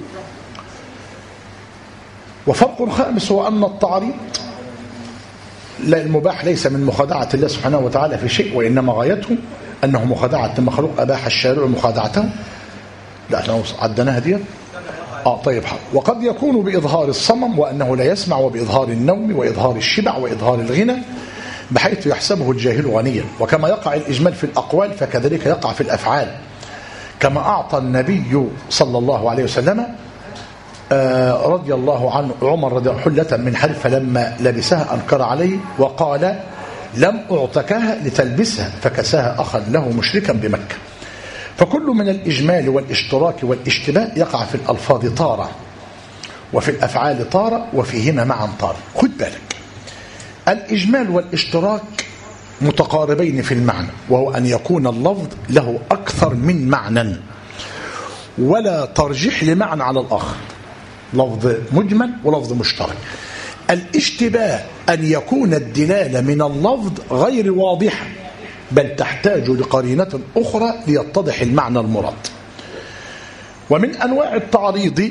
وفرق خامس هو أن التعريض لا المباح ليس من مخادعة الله سبحانه وتعالى في شيء، وإنما غايته أنه مخادعة المخلوق أباح الشارع مخادعته. لا احنا عدناها دي. طيب. وقد يكون بإظهار الصمم وأنه لا يسمع، وبإظهار النوم، وإظهار الشبع، وإظهار الغنى، بحيث يحسبه الجاهل غنيا. وكما يقع الإجمال في الأقوال فكذلك يقع في الأفعال، كما أعطى النبي صلى الله عليه وسلم رضي الله عنه عمر رضي الله حلة من حرير فلما لبسها أنكر عليه وقال: لم أعطكها لتلبسها، فكساها أخا له مشركا بمكة. فكل من الإجمال والاشتراك والاشتباه يقع في الألفاظ طارة، وفي الأفعال طارة، وفيهما معا طارة. خد بالك، الإجمال والاشتراك متقاربين في المعنى، وهو أن يكون اللفظ له أكثر من معنى ولا ترجيح لمعنى على الآخر، لفظ مجمل ولفظ مشترك. الاشتباه أن يكون الدلالة من اللفظ غير واضحة، بل تحتاج لقرينة أخرى ليتضح المعنى المراد. ومن أنواع التعريض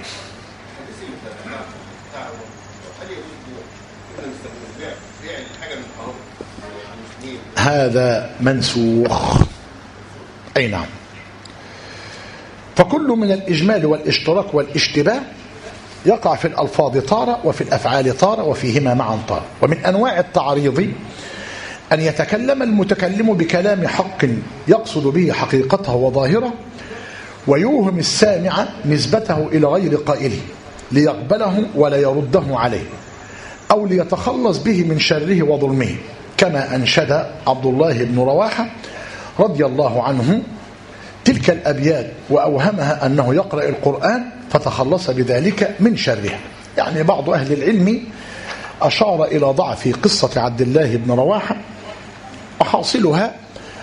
هذا منسوخ. أي نعم. فكل من الإجمال والاشتراك والاشتباه يقع في الألفاظ طارة، وفي الأفعال طارة، وفيهما معا طارة. ومن أنواع التعريض أن يتكلم المتكلم بكلام حق يقصد به حقيقته وظاهره، ويوهم السامع نسبته إلى غير قائله ليقبله ولا يرده عليه، أو ليتخلص به من شره وظلمه، كما أنشد عبد الله بن رواحة رضي الله عنه تلك الأبيات وأوهمها أنه يقرأ القرآن فتخلص بذلك من شره. يعني بعض أهل العلم أشار إلى ضعف قصة عبد الله بن رواحة، وحاصلها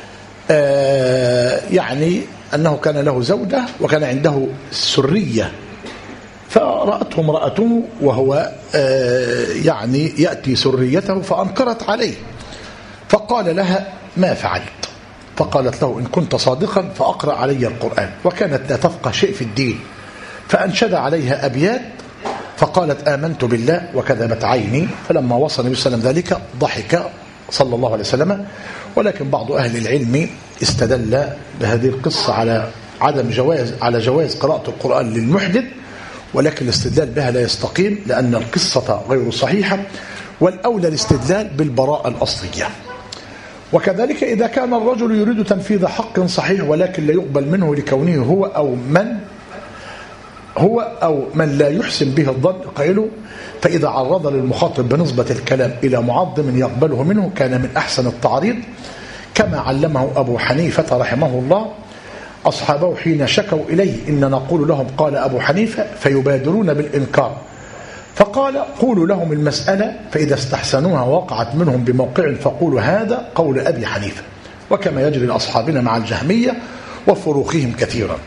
يعني أنه كان له زوجة وكان عنده سرية، فرأته امرأته وهو يعني يأتي سريته فأنكرت عليه، فقال لها: ما فعلت؟ فقالت له: إن كنت صادقا فأقرأ علي القرآن. وكانت لا تفقه شيء في الدين، فأنشد عليها أبيات فقالت: آمنت بالله وكذبت عيني. فلما وصل النبي صلى الله عليه وسلم ذلك ضحك صلى الله عليه وسلم. ولكن بعض أهل العلم استدل بهذه القصة على جواز قراءة القرآن للمحدث، ولكن الاستدلال بها لا يستقيم، لأن القصة غير صحيحة، والأولى الاستدلال بالبراءة الأصلية. وكذلك إذا كان الرجل يريد تنفيذ حق صحيح ولكن لا يقبل منه لكونه هو أو من لا يحسن به الظن قائله، فإذا عرض للمخاطب بنسبة الكلام إلى معظم يقبله منه كان من أحسن التعريض، كما علمه أبو حنيفة رحمه الله أصحابه حين شكوا إليه إن نقول لهم قال أبو حنيفة فيبادرون بالإنكار، فقال قولوا لهم المسألة فإذا استحسنوها وقعت منهم بموقع فقولوا هذا قول أبي حنيفة، وكما يجري لأصحابنا مع الجهمية وفروخهم كثيرا.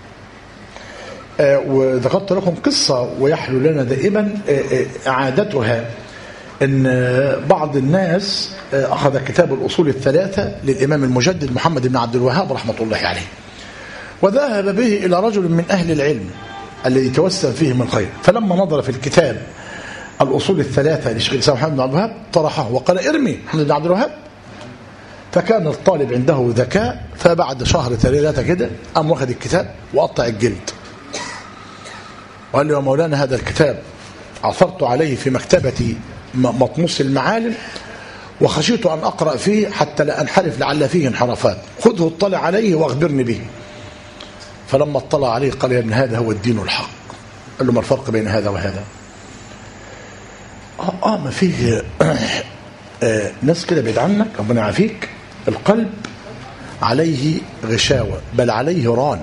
وذكرت لكم قصة ويحلو لنا دائما إعادتها، أن بعض الناس أخذ كتاب الأصول الثلاثة للإمام المجدد محمد بن عبد الوهاب رحمة الله عليه، وذهب به إلى رجل من أهل العلم الذي توسم فيه من خير، فلما نظر في الكتاب الأصول الثلاثة لشيخ الإسلام محمد بن عبد الوهاب طرحه وقال ارمي محمد بن عبد الوهاب. فكان الطالب عنده ذكاء، فبعد شهر 3 كده قام واخد الكتاب وقطع الجلد وقال له يا مولانا هذا الكتاب عثرت عليه في مكتبتي مطموس المعالم وخشيت أن أقرأ فيه حتى لا أنحرف لعل فيه انحرافات، خذه اطلع عليه واخبرني به. فلما اطلع عليه قال يا ابن هذا هو الدين الحق. قال له ما الفرق بين هذا وهذا؟ ما فيه ناس كده بعيد عنك ربنا يعافيك، القلب عليه غشاوة بل عليه ران،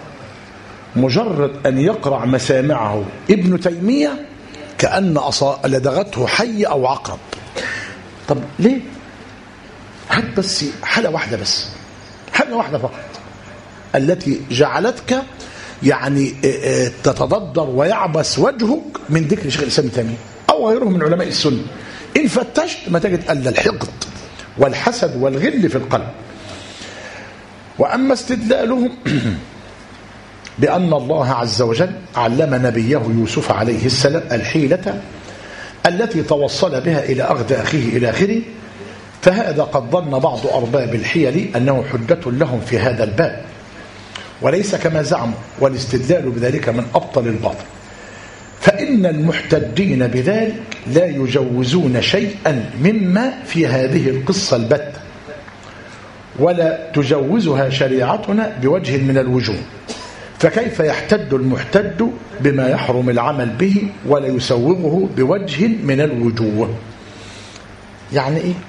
مجرد أن يقرع مسامعه ابن تيمية كأن لدغته حي أو عقرب. طب ليه؟ هات بس حالة واحدة بس، حالة واحدة فقط التي جعلتك يعني تتضدر ويعبس وجهك من ذكر شيخ الإسلام ابن تيمية أو غيره من علماء السنة. إن فتشت ما تجد إلا الحقد والحسد والغل في القلب. وأما استدلالهم بأن الله عز وجل علم نبيه يوسف عليه السلام الحيلة التي توصل بها إلى أخذ أخيه إلى آخره، فهذا قد ظن بعض أرباب الحيل أنه حجة لهم في هذا الباب، وليس كما زعموا، والاستدلال بذلك من أبطل الباطل. فإن المحتجين بذلك لا يجوزون شيئا مما في هذه القصة البتة، ولا تجوزها شريعتنا بوجه من الوجوه، فكيف يحتج المحتج بما يحرم العمل به ولا يسوغه بوجه من الوجوه؟ يعني إيه؟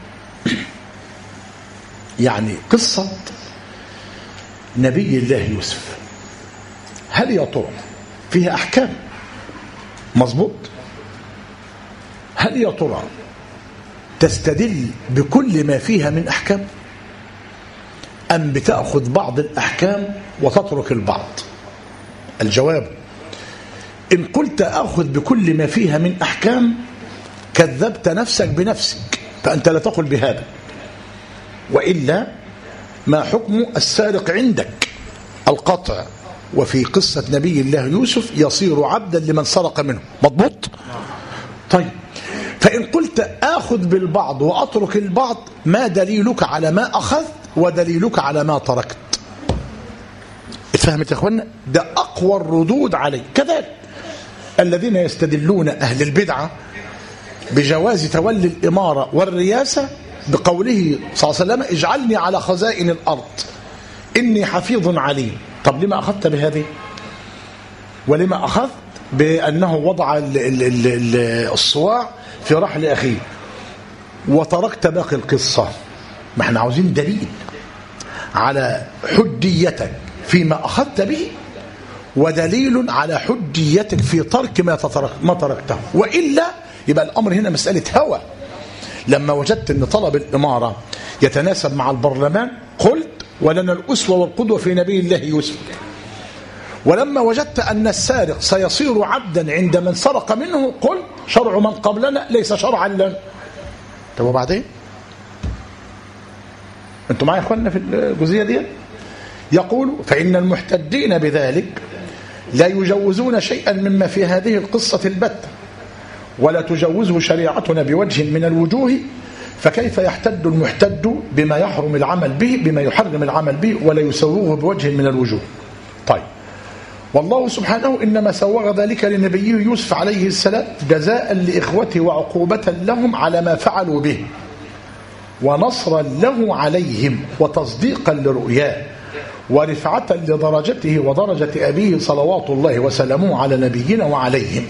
يعني قصة نبي الله يوسف هل يا ترى فيها أحكام؟ مظبوط؟ هل يا ترى تستدل بكل ما فيها من أحكام أم بتأخذ بعض الأحكام وتترك البعض؟ الجواب إن قلت أخذ بكل ما فيها من أحكام كذبت نفسك بنفسك، فأنت لا تقل بهذا. وإلا ما حكم السارق عندك؟ القطع. وفي قصة نبي الله يوسف يصير عبدا لمن سرق منه. مضبوط؟ طيب فإن قلت آخذ بالبعض وأترك البعض، ما دليلك على ما أخذت ودليلك على ما تركت؟ اتفهمت يا اخوانا؟ ده أقوى الردود عليه. كذلك الذين يستدلون أهل البدعة بجواز تولي الإمارة والرياسة بقوله صلى الله عليه وسلم اجعلني على خزائن الأرض إني حفيظ عليم. طب لما أخذت بهذه؟ ولما أخذت بأنه وضع الصواع في رحل أخيه وتركت باقي القصة؟ ما احنا عاوزين دليل على حجيتك فيما أخذت به، ودليل على حجيتك في ترك ما تركته، وإلا يبقى الأمر هنا مسألة هوى. لما وجدت أن طلب الإمارة يتناسب مع البرلمان قلت ولنا الأسوة والقدوة في نبي الله يوسف، ولما وجدت أن السارق سيصير عبدا عند من سرق منه قلت شرع من قبلنا ليس شرعا لنا. طب وبعدين؟ أنتم معي يا أخوانا في الجزئية دي؟ يقول فإن المحتجين بذلك لا يجوزون شيئا مما في هذه القصة البتة، ولا تجوزه شريعتنا بوجه من الوجوه، فكيف يحتج المحتج بما يحرم العمل به بما يحرم العمل به ولا يسوغه بوجه من الوجوه؟ طيب والله سبحانه إنما سوغ ذلك لنبيه يوسف عليه السلام جزاء لإخوته وعقوبة لهم على ما فعلوا به، ونصرا له عليهم وتصديقا لرؤياه ورفعة لدرجته ودرجة أبيه صلوات الله وسلامه على نبينا وعليهم.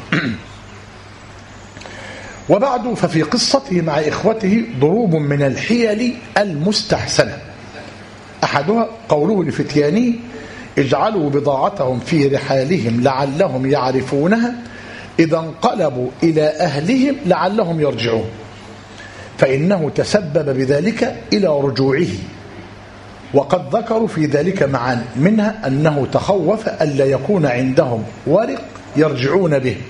وبعد ففي قصته مع إخوته ضروب من الحيل المستحسنة، أحدها قوله لفتيانه اجعلوا بضاعتهم في رحالهم لعلهم يعرفونها إذا انقلبوا إلى أهلهم لعلهم يرجعون، فإنه تسبب بذلك إلى رجوعه. وقد ذكروا في ذلك معان، منها أنه تخوف ألا يكون عندهم ورق يرجعون به،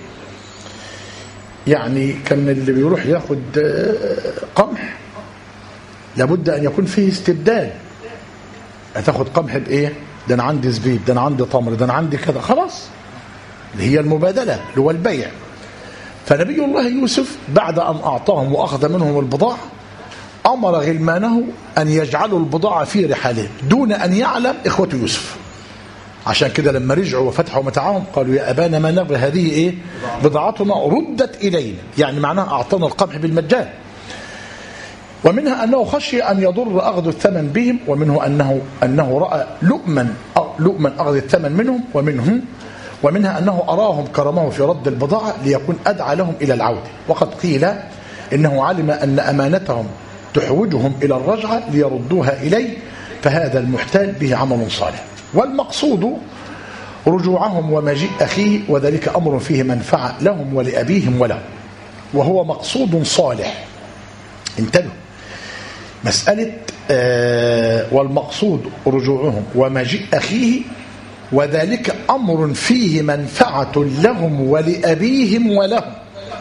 يعني كان اللي بيروح ياخد قمح لابد أن يكون فيه استبدال. هتاخد قمح بإيه؟ ده أنا عندي زبيب، ده أنا عندي تمر، ده أنا عندي كذا، خلاص اللي هي المبادلة اللي هو البيع. فنبي الله يوسف بعد أن أعطاهم وأخذ منهم البضاعة أمر غلمانه أن يجعلوا البضاعة في رحالهم دون أن يعلم إخوة يوسف. عشان كده لما رجعوا وفتحوا متاعهم قالوا يا أبانا ما نبغي، هذه إيه؟ بضاعتنا ردت إلينا، يعني معناها أعطانا القمح بالمجان. ومنها أنه خشي أن يضر أخذ الثمن بهم، ومنه أنه رأى لؤما أخذ الثمن منهم، ومنها أنه أراهم كرمه في رد البضاعة ليكون أدعى لهم إلى العودة. وقد قيل إنه علم أن أمانتهم تحوجهم إلى الرجعة ليردوها إليه، فهذا المحتال به عمل صالح. والمقصود رجوعهم ومجيء أخيه، وذلك أمر فيه منفعة لهم ولأبيهم ولهم، وهو مقصود صالح. انتبهوا مسألة والمقصود رجوعهم ومجيء أخيه، وذلك أمر فيه منفعة لهم ولأبيهم ولهم.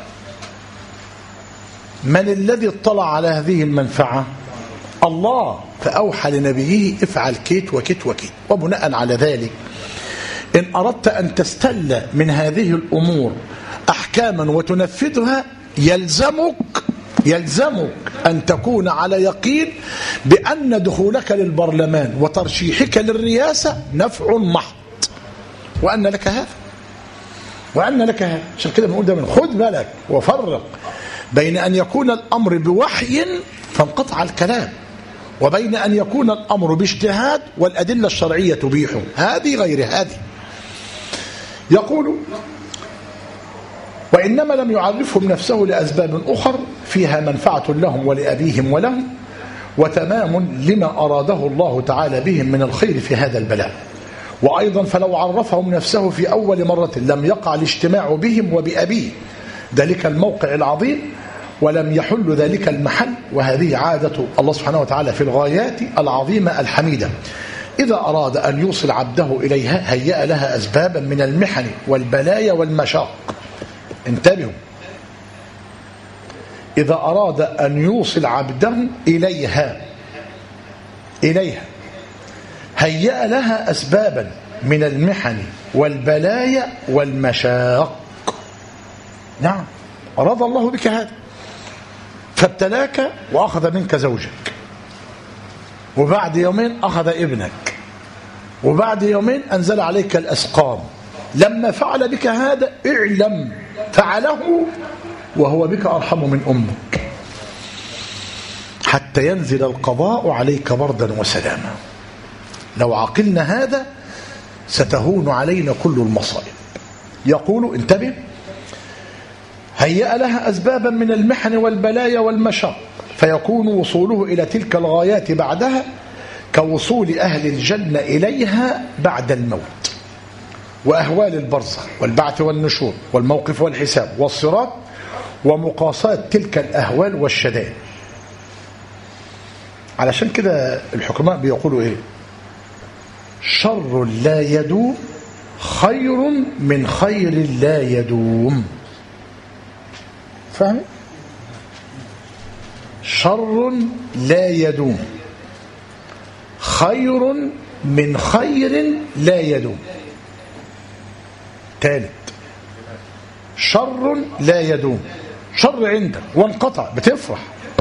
من الذي اطلع على هذه المنفعة؟ الله، فأوحى لنبيه افعل كيت وكيت وكيت. وبناء على ذلك إن أردت أن تستل من هذه الأمور أحكاما وتنفذها يلزمك أن تكون على يقين بأن دخولك للبرلمان وترشيحك للرئاسة نفع محض، وأن لك هذا. عشان كده بنقول دايما خد بالك وفرق بين أن يكون الأمر بوحي فانقطع الكلام، وبين أن يكون الأمر باجتهاد والأدلة الشرعية تبيحه، هذه غير هذه. يقول وإنما لم يعرفهم نفسه لأسباب أخر فيها منفعة لهم ولأبيهم ولهم، وتمام لما أراده الله تعالى بهم من الخير في هذا البلاء. وأيضا فلو عرفهم نفسه في أول مرة لم يقع الاجتماع بهم وبأبيه ذلك الموقع العظيم، ولم يحل ذلك المحل. وهذه عادة الله سبحانه وتعالى في الغايات العظيمة الحميدة، إذا أراد أن يوصل عبده إليها هيأ لها أسبابا من المحن والبلايا والمشاق. انتبهوا، إذا أراد أن يوصل عبده إليها هيأ لها أسبابا من المحن والبلايا والمشاق. نعم، أراد الله بك هذا، فابتلاك وأخذ منك زوجك، وبعد يومين أخذ ابنك، وبعد يومين أنزل عليك الأسقام. لما فعل بك هذا اعلم فعله وهو بك أرحم من أمك، حتى ينزل القضاء عليك بردا وسلاما. لو عقلنا هذا ستهون علينا كل المصائب. يقول انتبه، هيأ لها أسبابا من المحن والبلايا والمشاق، فيكون وصوله إلى تلك الغايات بعدها كوصول أهل الجنة إليها بعد الموت، وأهوال البرزخ والبعث والنشور والموقف والحساب والصراط، ومقاصاة تلك الأهوال والشدائد. علشان كده الحكماء بيقولوا إيه؟ شر لا يدوم خير من خير لا يدوم. فاهم؟ شر لا يدوم خير من خير لا يدوم. ثالث، شر لا يدوم، شر عندك وانقطع بتفرح،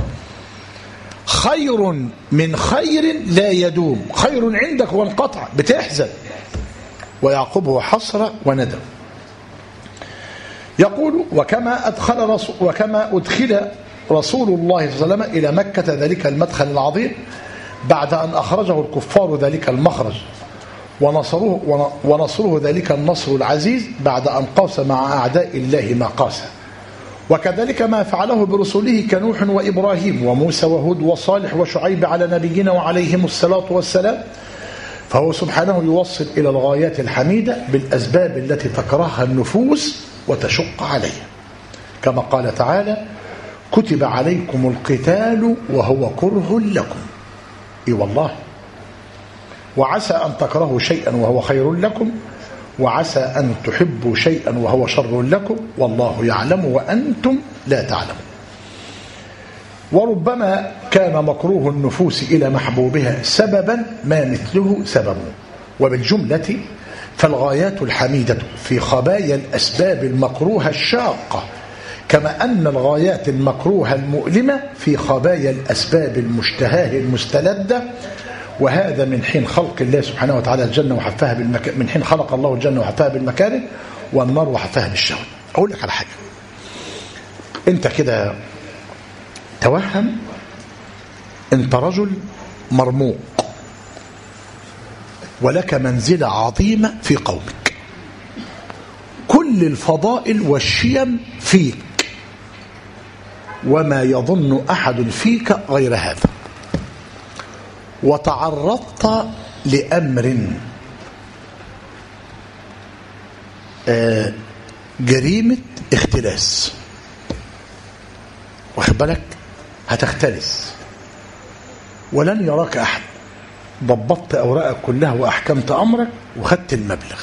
خير من خير لا يدوم، خير عندك وانقطع بتحزن، ويعقبه حسرة وندم. يقول وكما أدخل رسول الله صلى الله عليه وسلم إلى مكة ذلك المدخل العظيم بعد أن أخرجه الكفار ذلك المخرج ونصره ذلك النصر العزيز بعد أن قاس مع أعداء الله ما قاس. وكذلك ما فعله برسله كنوح وإبراهيم وموسى وهود وصالح وشعيب على نبينا وعليهم الصلاة والسلام. فهو سبحانه يوصل إلى الغايات الحميدة بالأسباب التي تكرهها النفوس وتشق عليها، كما قال تعالى: كتب عليكم القتال وهو كره لكم. إي والله. وعسى أن تكرهوا شيئا وهو خير لكم، وعسى أن تحبوا شيئا وهو شر لكم، والله يعلم وأنتم لا تعلمون. وربما كان مكروه النفوس إلى محبوبها سببا ما مثله سببه. وبالجملة فالغايات الحميدة في خبايا الأسباب المكروهة الشاقة، كما أن الغايات المكروهة المؤلمة في خبايا الأسباب المشتهاه المستلدة. وهذا من حين خلق الله سبحانه وتعالى الجنة وحفاها من حين خلق الله الجنة وحفاها بالمكاره والنار وحفاها بالشهوة. أقول لك على حاجة، أنت كده توهم أنت رجل مرموق ولك منزلة عظيمة في قومك، كل الفضائل والشيم فيك، وما يظن أحد فيك غير هذا، وتعرضت لأمر جريمة اختلاس، واخد بالك، هتختلس ولن يراك أحد، ضبطت أوراقك كلها وأحكمت أمرك وخدت المبلغ،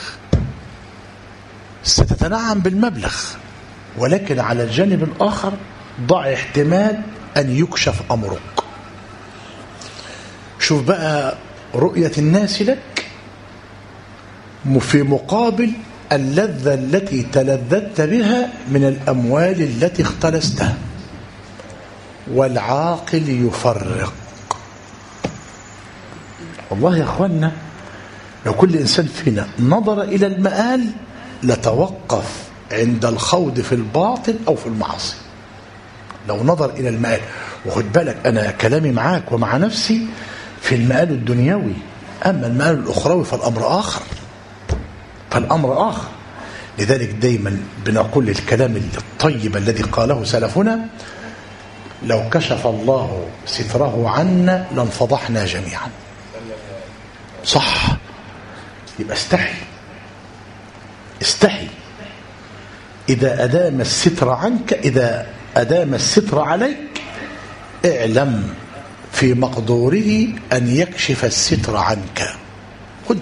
ستتنعم بالمبلغ، ولكن على الجانب الآخر ضع احتمال أن يكشف أمرك. شوف بقى رؤية الناس لك في مقابل اللذة التي تلذذت بها من الأموال التي اختلستها. والعاقل يفرق. والله يا أخوانا لو كل إنسان فينا نظر إلى المآل لتوقف عند الخوض في الباطل أو في المعاصي. لو نظر إلى المآل، وخد بالك أنا كلامي معاك ومع نفسي في المآل الدنيوي، أما المآل الأخروي فالأمر آخر. لذلك دايما بنقول الكلام الطيب الذي قاله سلفنا: لو كشف الله ستره عنا لانفضحنا جميعا. صح، يبقى استحي إذا أدام الستر عنك، إذا أدام الستر عليك اعلم في مقدوره أن يكشف الستر عنك. خد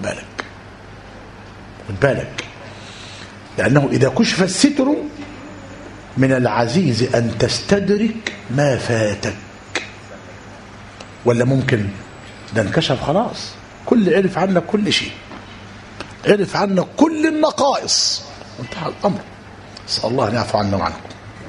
بالك، لأنه إذا كشف الستر من العزيز أن تستدرك ما فاتك، ولا ممكن ده انكشف خلاص، كل عرف عنك كل شيء، عرف عنك كل النقائص، انتهى الأمر. أسأل الله أن يعفو عنا وعنكم.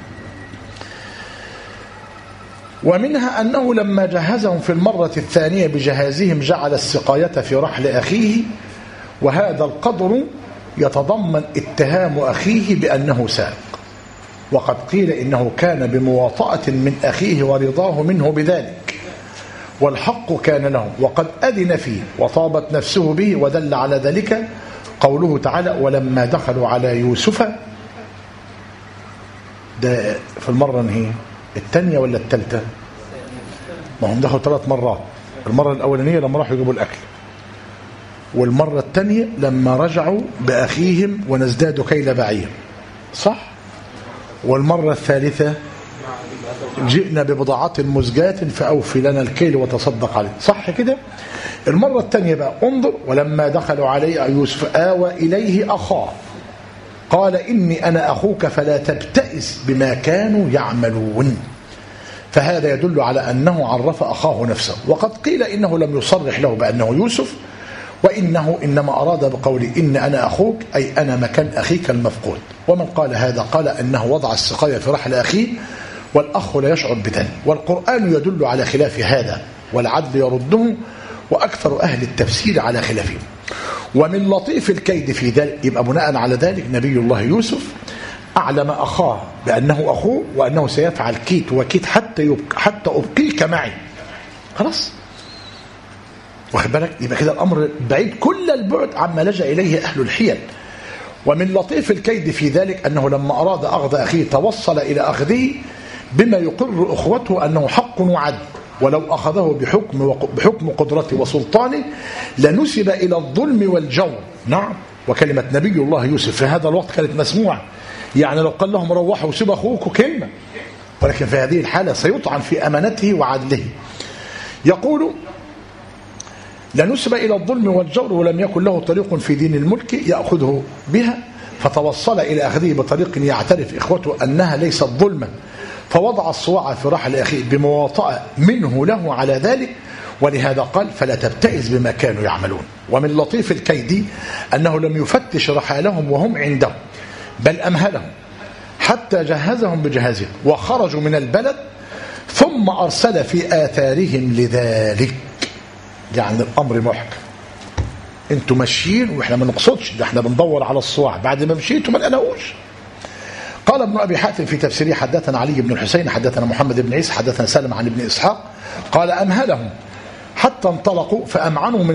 ومنها أنه لما جهزهم في المرة الثانية بجهازهم جعل السقاية في رحل أخيه، وهذا القدر يتضمن اتهام أخيه بأنه سارق، وقد قيل إنه كان بمواطأة من أخيه ورضاه منه بذلك، والحق كان له وقد أذن فيه وطابت نفسه به. ودل على ذلك قوله تعالى: ولما دخلوا على يوسف. ده في المرة هي الثانية ولا الثالثة؟ ما هم دخلوا 3 مرات. المرة الأولانية لما راحوا يجيبوا الأكل، والمرة الثانية لما رجعوا بأخيهم ونزدادوا كيل بعير، صح؟ والمرة الثالثة جئنا ببضاعة مزجاة فأوفي لنا الكيل وتصدق عليه، صح كده؟ المرة الثانية بقى انظر: ولما دخلوا عليه يوسف آوى إليه أخاه قال إني أنا أخوك فلا تبتئس بما كانوا يعملون. فهذا يدل على أنه عرف أخاه نفسه، وقد قيل إنه لم يصرح له بأنه يوسف، وإنه إنما أراد بقوله إن أنا أخوك أي أنا مكان أخيك المفقود. ومن قال هذا قال أنه وضع السقاية في رحل أخيه والأخ لا يشعر بذلك، والقرآن يدل على خلاف هذا والعدل يرده، وأكثر أهل التفسير على خلافه. ومن لطيف الكيد في ذلك، يبقى بناء على ذلك نبي الله يوسف أعلم أخاه بأنه أخوه وأنه سيفعل كيت وكيت حتى أبقيك معي. خلاص، واخد بالك؟ يبقى كده الأمر بعيد كل البعد عما لجأ إليه أهل الحيل. ومن لطيف الكيد في ذلك أنه لما أراد أخذ أخيه توصل إلى أخذه بما يقر أخوته أنه حق وعدل، ولو أخذه بحكم قدرته وسلطانه لنسب إلى الظلم والجور. نعم، وكلمة نبي الله يوسف في هذا الوقت كانت مسموعة، يعني لو قال لهم روحوا وسيب أخوكم كلمة، ولكن في هذه الحالة سيطعن في أمانته وعدله. يقول لنسب إلى الظلم والجور ولم يكن له طريق في دين الملك يأخذه بها، فتوصل إلى أخذه بطريق يعترف إخوته أنها ليست ظلما، فوضع الصواع في رحل أخيه بمواطأة منه له على ذلك، ولهذا قال فلا تبتئس بما كانوا يعملون. ومن لطيف الكيد أنه لم يفتش رحالهم وهم عنده، بل أمهلهم حتى جهزهم بجهازهم وخرجوا من البلد، ثم أرسل في آثارهم لذلك. يعني الأمر محكم، انتوا ماشيين واحنا ما نقصدش، ده احنا بندور على الصواع، بعد ما مشيتوا ما لقناهوش. قال ابن أبي حاتم في تفسيره حدثنا علي بن الحسين حدثنا محمد بن عيسى حدثنا سالم عن ابن إسحاق قال أمهلهم حتى انطلقوا فأمعنوا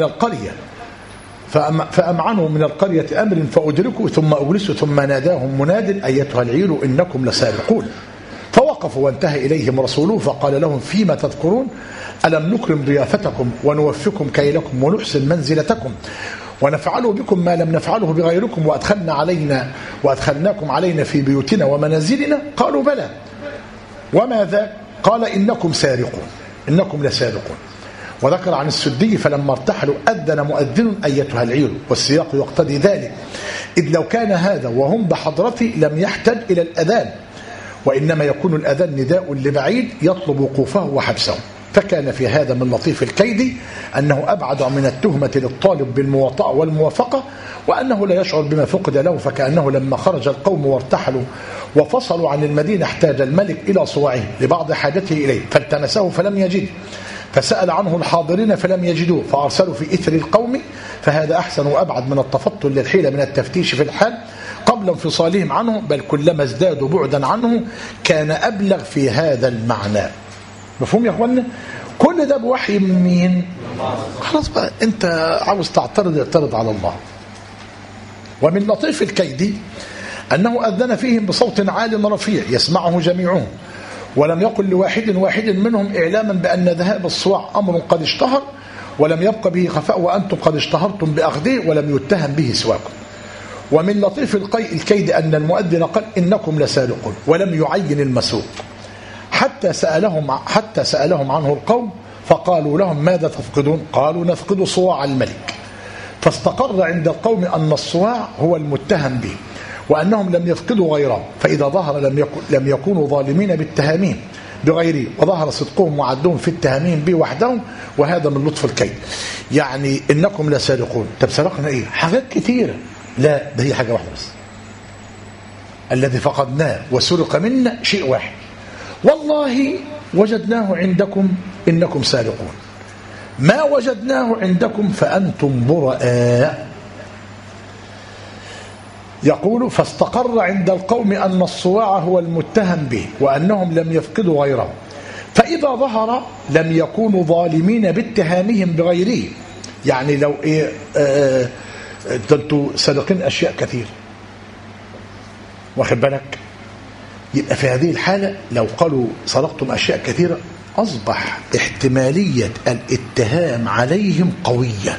من القرية أمر فأدركوا ثم أجلسوا ثم ناداهم مناد أيتها العير إنكم لسارقون، فوقفوا وانتهى إليهم رسوله فقال لهم فيما تذكرون ألم نكرم ضيافتكم ونوفكم كيلكم ونحسن منزلتكم ونفعله بكم ما لم نفعله بغيركم وأدخلناكم علينا في بيوتنا ومنازلنا؟ قالوا بلى. وماذا؟ قال إنكم لسارقون. وذكر عن السدي فلما ارتحلوا أذن مؤذن أيتها العير، والسياق يقتضي ذلك، إذ لو كان هذا وهم بحضرتي لم يحتج إلى الأذان، وإنما يكون الأذان نداء لبعيد يطلب وقوفه وحبسه. فكان في هذا من لطيف الكيد أنه أبعد من التهمة للطالب بالمواطأة والموافقة، وأنه لا يشعر بما فقد له، فكأنه لما خرج القوم وارتحلوا وفصلوا عن المدينة احتاج الملك إلى صواعه لبعض حاجته إليه فالتمسه فلم يجد، فسأل عنه الحاضرين فلم يجدوه فأرسلوا في إثر القوم، فهذا أحسن وأبعد من التفطن للحيلة من التفتيش في الحال قبل انفصالهم عنه، بل كلما ازدادوا بعدا عنه كان أبلغ في هذا المعنى. مفهوم يا أخوانا؟ كل ده بوحي من مين؟ خلاص بقى، أنت عاوز اعترض على الله. ومن لطيف الكيد أنه أذن فيهم بصوت عال رفيع يسمعه جميعهم، ولم يقل لواحد منهم إعلاما بأن ذهاب الصواع أمر قد اشتهر ولم يبق به خفاء وأنتم قد اشتهرتم بأخذه ولم يتهم به سواكم. ومن لطيف الكيد أن المؤذن قال إنكم لسارقون ولم يعين المسروق، حتى سألهم عنه القوم فقالوا لهم ماذا تفقدون؟ قالوا نفقد صواع الملك. فاستقر عند القوم أن الصواع هو المتهم به وأنهم لم يفقدوا غيره، فإذا ظهر لم يكونوا ظالمين باتهامهم بغيره، وظهر صدقهم وعدهم في اتهامهم به وحدهم، وهذا من لطف الكيد. يعني إنكم لسارقون، طب سرقنا إيه؟ حاجات كثيرة، لا ده هي حاجة واحدة بس، الذي فقدناه وسرق منا شيء واحد، والله وجدناه عندكم إنكم سارقون، ما وجدناه عندكم فأنتم براء. يقول فاستقر عند القوم أن الصواع هو المتهم به وأنهم لم يفقدوا غيره، فإذا ظهر لم يكونوا ظالمين باتهامهم بغيره. يعني لو انتوا سارقين أشياء كثير، واخد بالك، يبقى في هذه الحالة لو قالوا سرقتم أشياء كثيرة أصبح احتمالية الاتهام عليهم قوية.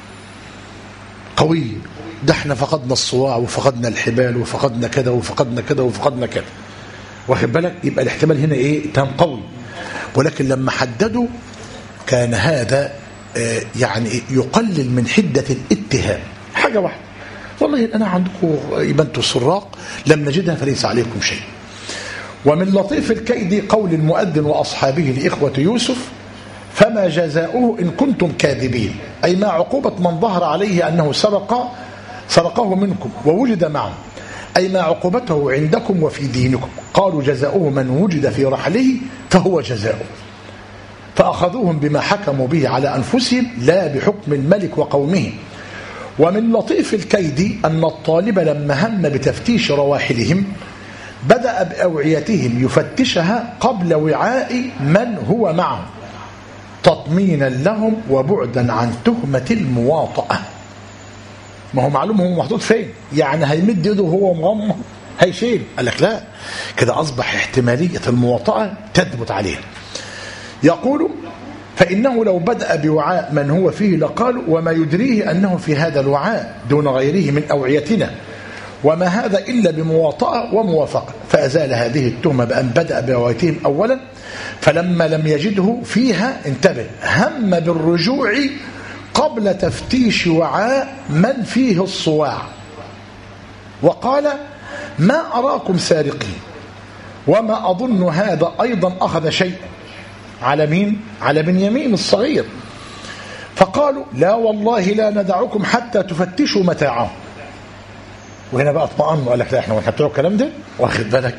ده احنا فقدنا الصواع وفقدنا الحبال وفقدنا كذا وفقدنا كذا وفقدنا كذا، واخد بالك، يبقى الاحتمال هنا اتهام قوي. ولكن لما حددوا كان هذا يعني يقلل من حدة الاتهام. حاجة واحدة، والله أنا عندكم يبقى انتوا سراق لم نجدها فليس عليكم شيء. ومن لطيف الكيد قول المؤذن وأصحابه لإخوة يوسف فما جزاؤه إن كنتم كاذبين، أي ما عقوبة من ظهر عليه أنه سرقه منكم ووجد معه، أي ما عقوبته عندكم وفي دينكم. قالوا جزاؤه من وجد في رحله فهو جزاؤه، فأخذوهم بما حكموا به على أنفسهم لا بحكم الملك وقومه. ومن لطيف الكيد أن الطالب لما هم بتفتيش رواحلهم بدأ بأوعيتهم يفتشها قبل وعاء من هو معه تطمينا لهم وبعدا عن تهمة المواطأة. ما هو معلوم هو محطوط فين، يعني هيمد يده وهو مغمض هيشيل. قال لك لا، كده أصبح احتمالية المواطأة تثبت عليه. يقول فإنه لو بدأ بوعاء من هو فيه لقالوا وما يدريه أنه في هذا الوعاء دون غيره من أوعيتنا، وما هذا إلا بمواطأة وموافقة، فأزال هذه التهمة بأن بدأ بأوعيتهم أولا، فلما لم يجده فيها انتبه هم بالرجوع قبل تفتيش وعاء من فيه الصواع، وقال ما أراكم سارقين وما أظن هذا أيضا أخذ شيء على مين؟ على بنيامين الصغير. فقالوا لا والله لا ندعكم حتى تفتشوا متاعه. وهنا بقى اطمئنوا، قال لك لا احنا هنحطوا الكلام ده، واخد بالك؟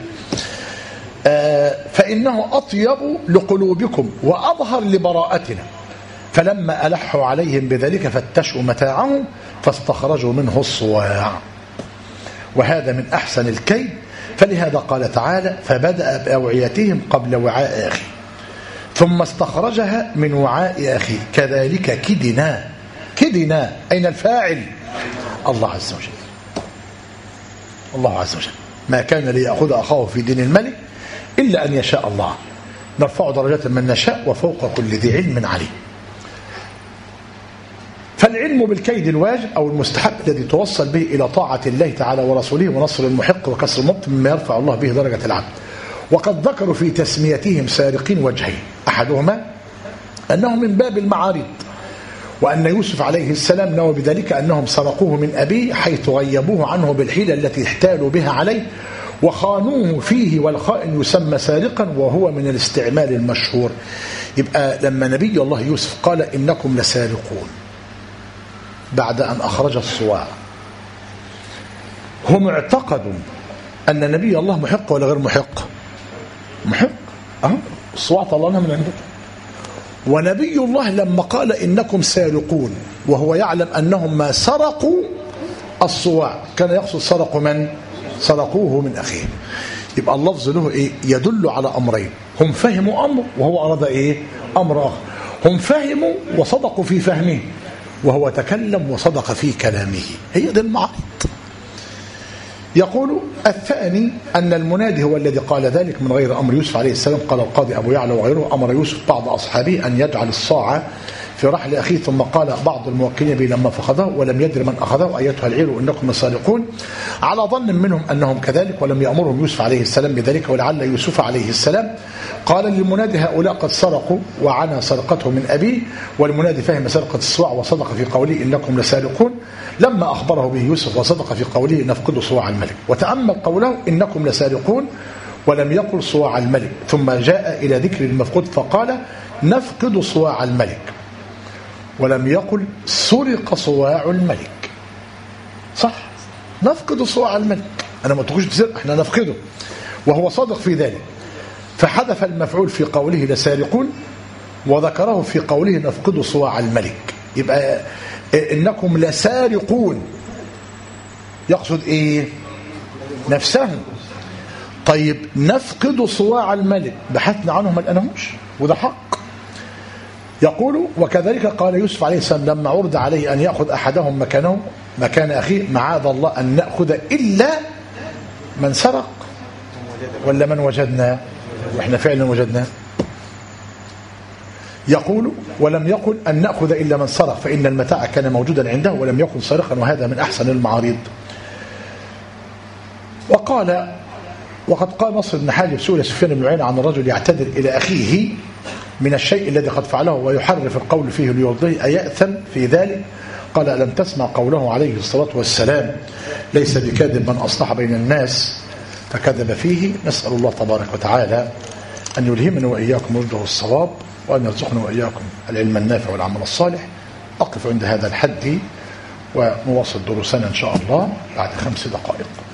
فإنه أطيب لقلوبكم وأظهر لبراءتنا. فلما ألحوا عليهم بذلك فتشوا متاعهم فاستخرجوا منه الصواع، وهذا من أحسن الكيد. فلهذا قال تعالى فبدأ بأوعيتهم قبل وعاء أخيه ثم استخرجها من وعاء أخيه كذلك كدنا. كدنا أين الفاعل؟ الله عز وجل. الله عز وجل ما كان ليأخذ أخاه في دين الملك إلا أن يشاء الله، نرفع درجات من نشاء وفوق كل ذي علم عليم. فالعلم بالكيد الواجب أو المستحب الذي توصل به إلى طاعة الله تعالى ورسوله ونصر المحق وكسر المبطل مما يرفع الله به درجة العبد. وقد ذكروا في تسميتهم سارقين وجهين، أحدهما أنه من باب المعارض، وأن يوسف عليه السلام نوى بذلك أنهم سرقوه من أبيه حيث غيبوه عنه بالحيلة التي احتالوا بها عليه وخانوه فيه، والخائن يسمى سارقا وهو من الاستعمال المشهور. يبقى لما نبي الله يوسف قال إنكم لسارقون بعد أن أخرج الصواع، هم اعتقدوا أن نبي الله محق ولا غير محق؟ محق. الصواع طلعنا من عنده. ونبي الله لما قال إنكم سارقون وهو يعلم أنهم ما سرقوا الصواع كان يقصد سرقوا من؟ سرقوه من أخيه. يبقى اللفظ له إيه؟ يدل على أمرين، هم فهموا أمر وهو أراد إيه؟ أمر آخر. هم فهموا وصدقوا في فهمه وهو تكلم وصدق في كلامه، هي دي المعارض. يقول الثاني أن المنادي هو الذي قال ذلك من غير أمر يوسف عليه السلام. قال القاضي أبو يعلى وغيره أمر يوسف بعض أصحابه أن يجعل الصاع في رحل أخيه، ثم قال بعض الموكلين به لما فخذه ولم يدر من أخذه أيتها العير إنكم لسارقون، على ظن منهم أنهم كذلك، ولم يأمرهم يوسف عليه السلام بذلك. ولعل يوسف عليه السلام قال للمنادي هؤلاء قد سرقوا وعنا سرقته من أبيه، والمنادي فهم سرقة الصواع وصدق في قوله إنكم لسارقون لما أخبره به يوسف وصدق في قوله نفقد صواع الملك. وتأمل قوله إنكم لسارقون ولم يقل صواع الملك، ثم جاء إلى ذكر المفقود فقال نفقد صواع الملك، ولم يقل سرق صواع الملك. صح، نفقد صواع الملك، أنا ما تقولش تسرق، احنا نفقده، وهو صادق في ذلك. فحذف المفعول في قوله لسارقون وذكره في قوله نفقد صواع الملك. يبقى إنكم لسارقون يقصد إيه؟ نفسهم. طيب نفقد صواع الملك بحثنا عنهم ما لقيناهمش، وده حق. يقول وكذلك قال يوسف عليه السلام لما عرض عليه أن يأخذ أحدهم مكانه مكان أخيه معاذ الله أن نأخذ إلا من سرق ولا من وجدنا، وإحنا فعلا وجدنا. يقول ولم يقل أن نأخذ إلا من سرق فإن المتاع كان موجودا عنده ولم يكن سارقا، وهذا من أحسن المعارض. وقال وقد قال نصر بن حاجب سئل سفيان بن عيينة عن الرجل يعتذر إلى أخيه من الشيء الذي قد فعله ويحرف القول فيه ليرضيه أيأثم في ذلك؟ قال ألم تسمع قوله عليه الصلاة والسلام ليس بكاذب من أصلح بين الناس فكذب فيه. نسأل الله تبارك وتعالى أن يلهمنا وإياكم رشده الصواب، وأن يرزقنا وإياكم العلم النافع والعمل الصالح. أقف عند هذا الحد ونواصل دروسنا إن شاء الله بعد 5 دقائق.